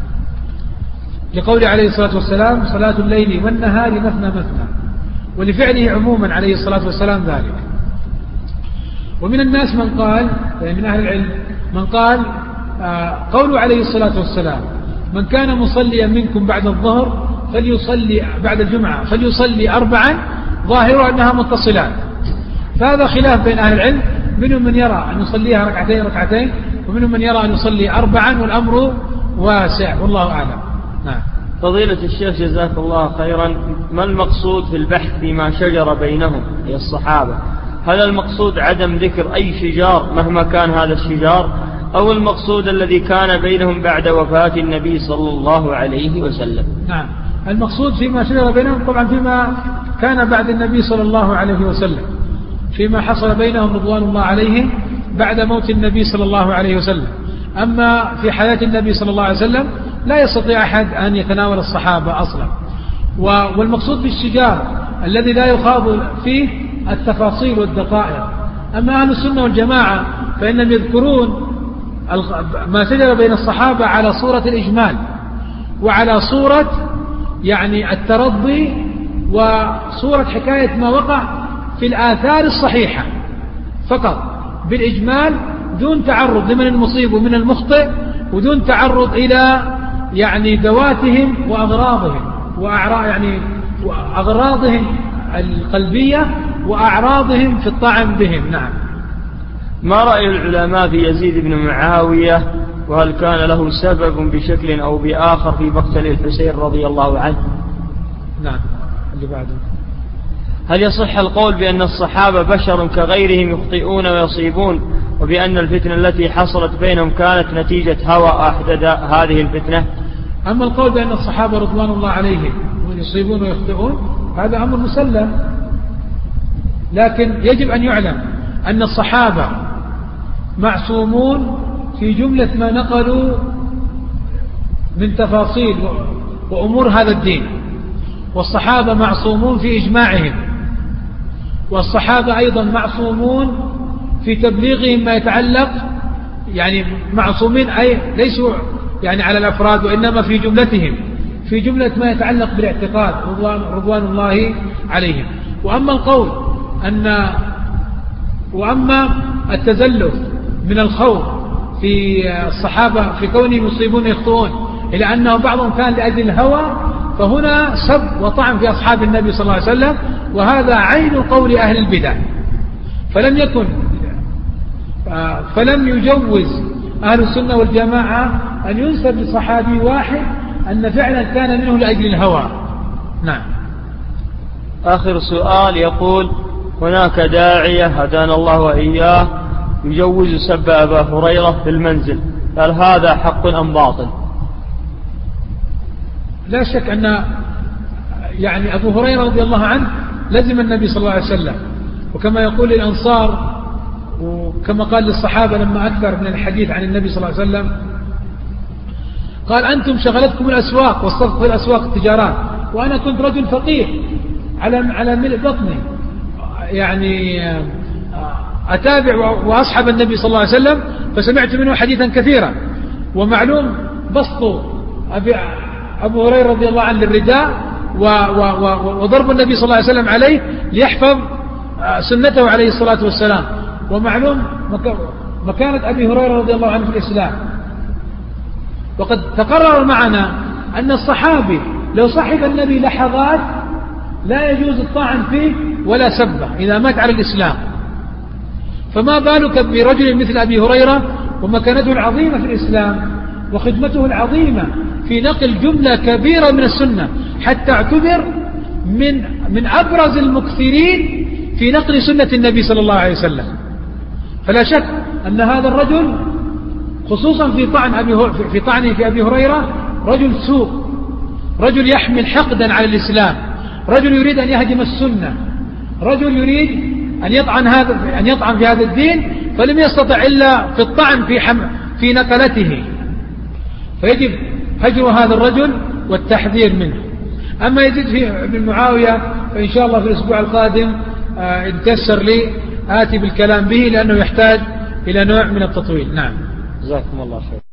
لقول عليه الصلاة والسلام: صلاة الليل والنهار مثنى، ولفعله عموما عليه الصلاة والسلام ذلك. ومن الناس من قال، يعني من أهل العلم من قال قوله عليه الصلاة والسلام: من كان مصليا منكم بعد الظهر فليصلي بعد الجمعة فليصلي 4، ظاهر أنها متصلات. فهذا خلاف بين أهل العلم، منهم من يرى أن يصليها ركعتين، ومنهم من يرى أن يصلي 4، والأمر واسع والله أعلم. نعم. فضيلة الشيخ جزاك الله خيرا، ما المقصود في البحث فيما شجر بينهم أي الصحابة؟ هل المقصود عدم ذكر أي شجار مهما كان هذا الشجار، أو المقصود الذي كان بينهم بعد وفاة النبي صلى الله عليه وسلم؟ نعم، المقصود فيما شجر بينهم طبعا فيما كان بعد النبي صلى الله عليه وسلم، فيما حصل بينهم رضوان الله عليهم بعد موت النبي صلى الله عليه وسلم. أما في حياة النبي صلى الله عليه وسلم لا يستطيع أحد أن يتناول الصحابة أصلا. والمقصود بالشجار الذي لا يخاض فيه التفاصيل والدقائق. أما أهل السنة والجماعة فإنهم يذكرون ما شجر بين الصحابة على صورة الإجمال، وعلى صورة يعني الترضي، وصورة حكاية ما وقع في الآثار الصحيحة فقط بالإجمال، دون تعرض لمن المصيب ومن المخطئ، ودون تعرض إلى يعني ذواتهم وأغراضهم وأغراضهم القلبية وأعراضهم في الطعن بهم. نعم. ما رأي العلماء في يزيد بن معاوية، وهل كان له سبب بشكل أو بآخر في مقتل الحسين رضي الله عنه؟ نعم. اللي بعده: هل يصح القول بأن الصحابة بشر كغيرهم يخطئون ويصيبون، وبأن الفتنة التي حصلت بينهم كانت نتيجة هوى أحدث هذه الفتنة؟ أما القول بأن الصحابة رضوان الله عليهم يصيبون ويخطئون هذا أمر مسلم، لكن يجب أن يعلم أن الصحابة معصومون في جملة ما نقلوا من تفاصيل وأمور هذا الدين، والصحابة معصومون في إجماعهم، والصحابة أيضا معصومون في تبليغهم ما يتعلق، يعني معصومين أي ليسوا يعني على الأفراد، وإنما في جملتهم، في جملة ما يتعلق بالاعتقاد رضوان الله عليهم. وأما التزلف من الخوف في الصحابة في كونهم يصيبون يخطئون إلى أنه بعضهم كان لأجل الهوى، فهنا سب وطعن في أصحاب النبي صلى الله عليه وسلم، وهذا عين قول أهل البدع. فلم يجوز أهل السنة والجماعة أن ينسب لصحابي واحد أن فعلا كان منه لأجل الهوى. نعم. آخر سؤال يقول: هناك داعية هدانا الله وإياه يجوز سب أبا هريرة في المنزل، هل هذا حق أم باطل؟ لا شك أن يعني أبو هريرة رضي الله عنه لزم النبي صلى الله عليه وسلم، وكما يقول الأنصار وكما قال للصحابة لما أكثر من الحديث عن النبي صلى الله عليه وسلم، قال: أنتم شغلتكم الأسواق والصدق في الأسواق التجارات، وأنا كنت رجل فقير على ملء بطني، يعني أتابع وأصحب النبي صلى الله عليه وسلم، فسمعت منه حديثا كثيرا. ومعلوم بسط أبو هريرة رضي الله عنه للرداء وضرب النبي صلى الله عليه وسلم عليه ليحفظ سنته عليه الصلاة والسلام. ومعلوم مكانة أبي هريرة رضي الله عنه في الإسلام. وقد تقرر معنا أن الصحابي لو صحب النبي لحظات لا يجوز الطعن فيه ولا سبه إذا مات على الإسلام، فما بالك برجل مثل أبي هريرة ومكانته العظيمة في الإسلام وخدمته العظيمة في نقل جملة كبيرة من السنة، حتى اعتبر من أبرز المكثرين في نقل سنة النبي صلى الله عليه وسلم. فلا شك أن هذا الرجل خصوصا في طعنه في أبي هريرة رجل سوء، رجل يحمل حقدا على الإسلام، رجل يريد أن يهدم السنة، رجل يريد أن يطعن في هذا الدين، فلم يستطع إلا في الطعن في نقلته، فيجب هجر هذا الرجل والتحذير منه. أما يزيد في ابن معاوية فإن شاء الله في الأسبوع القادم إن تيسر لي آتي بالكلام به، لأنه يحتاج إلى نوع من التطويل. نعم، جزاكم الله خير.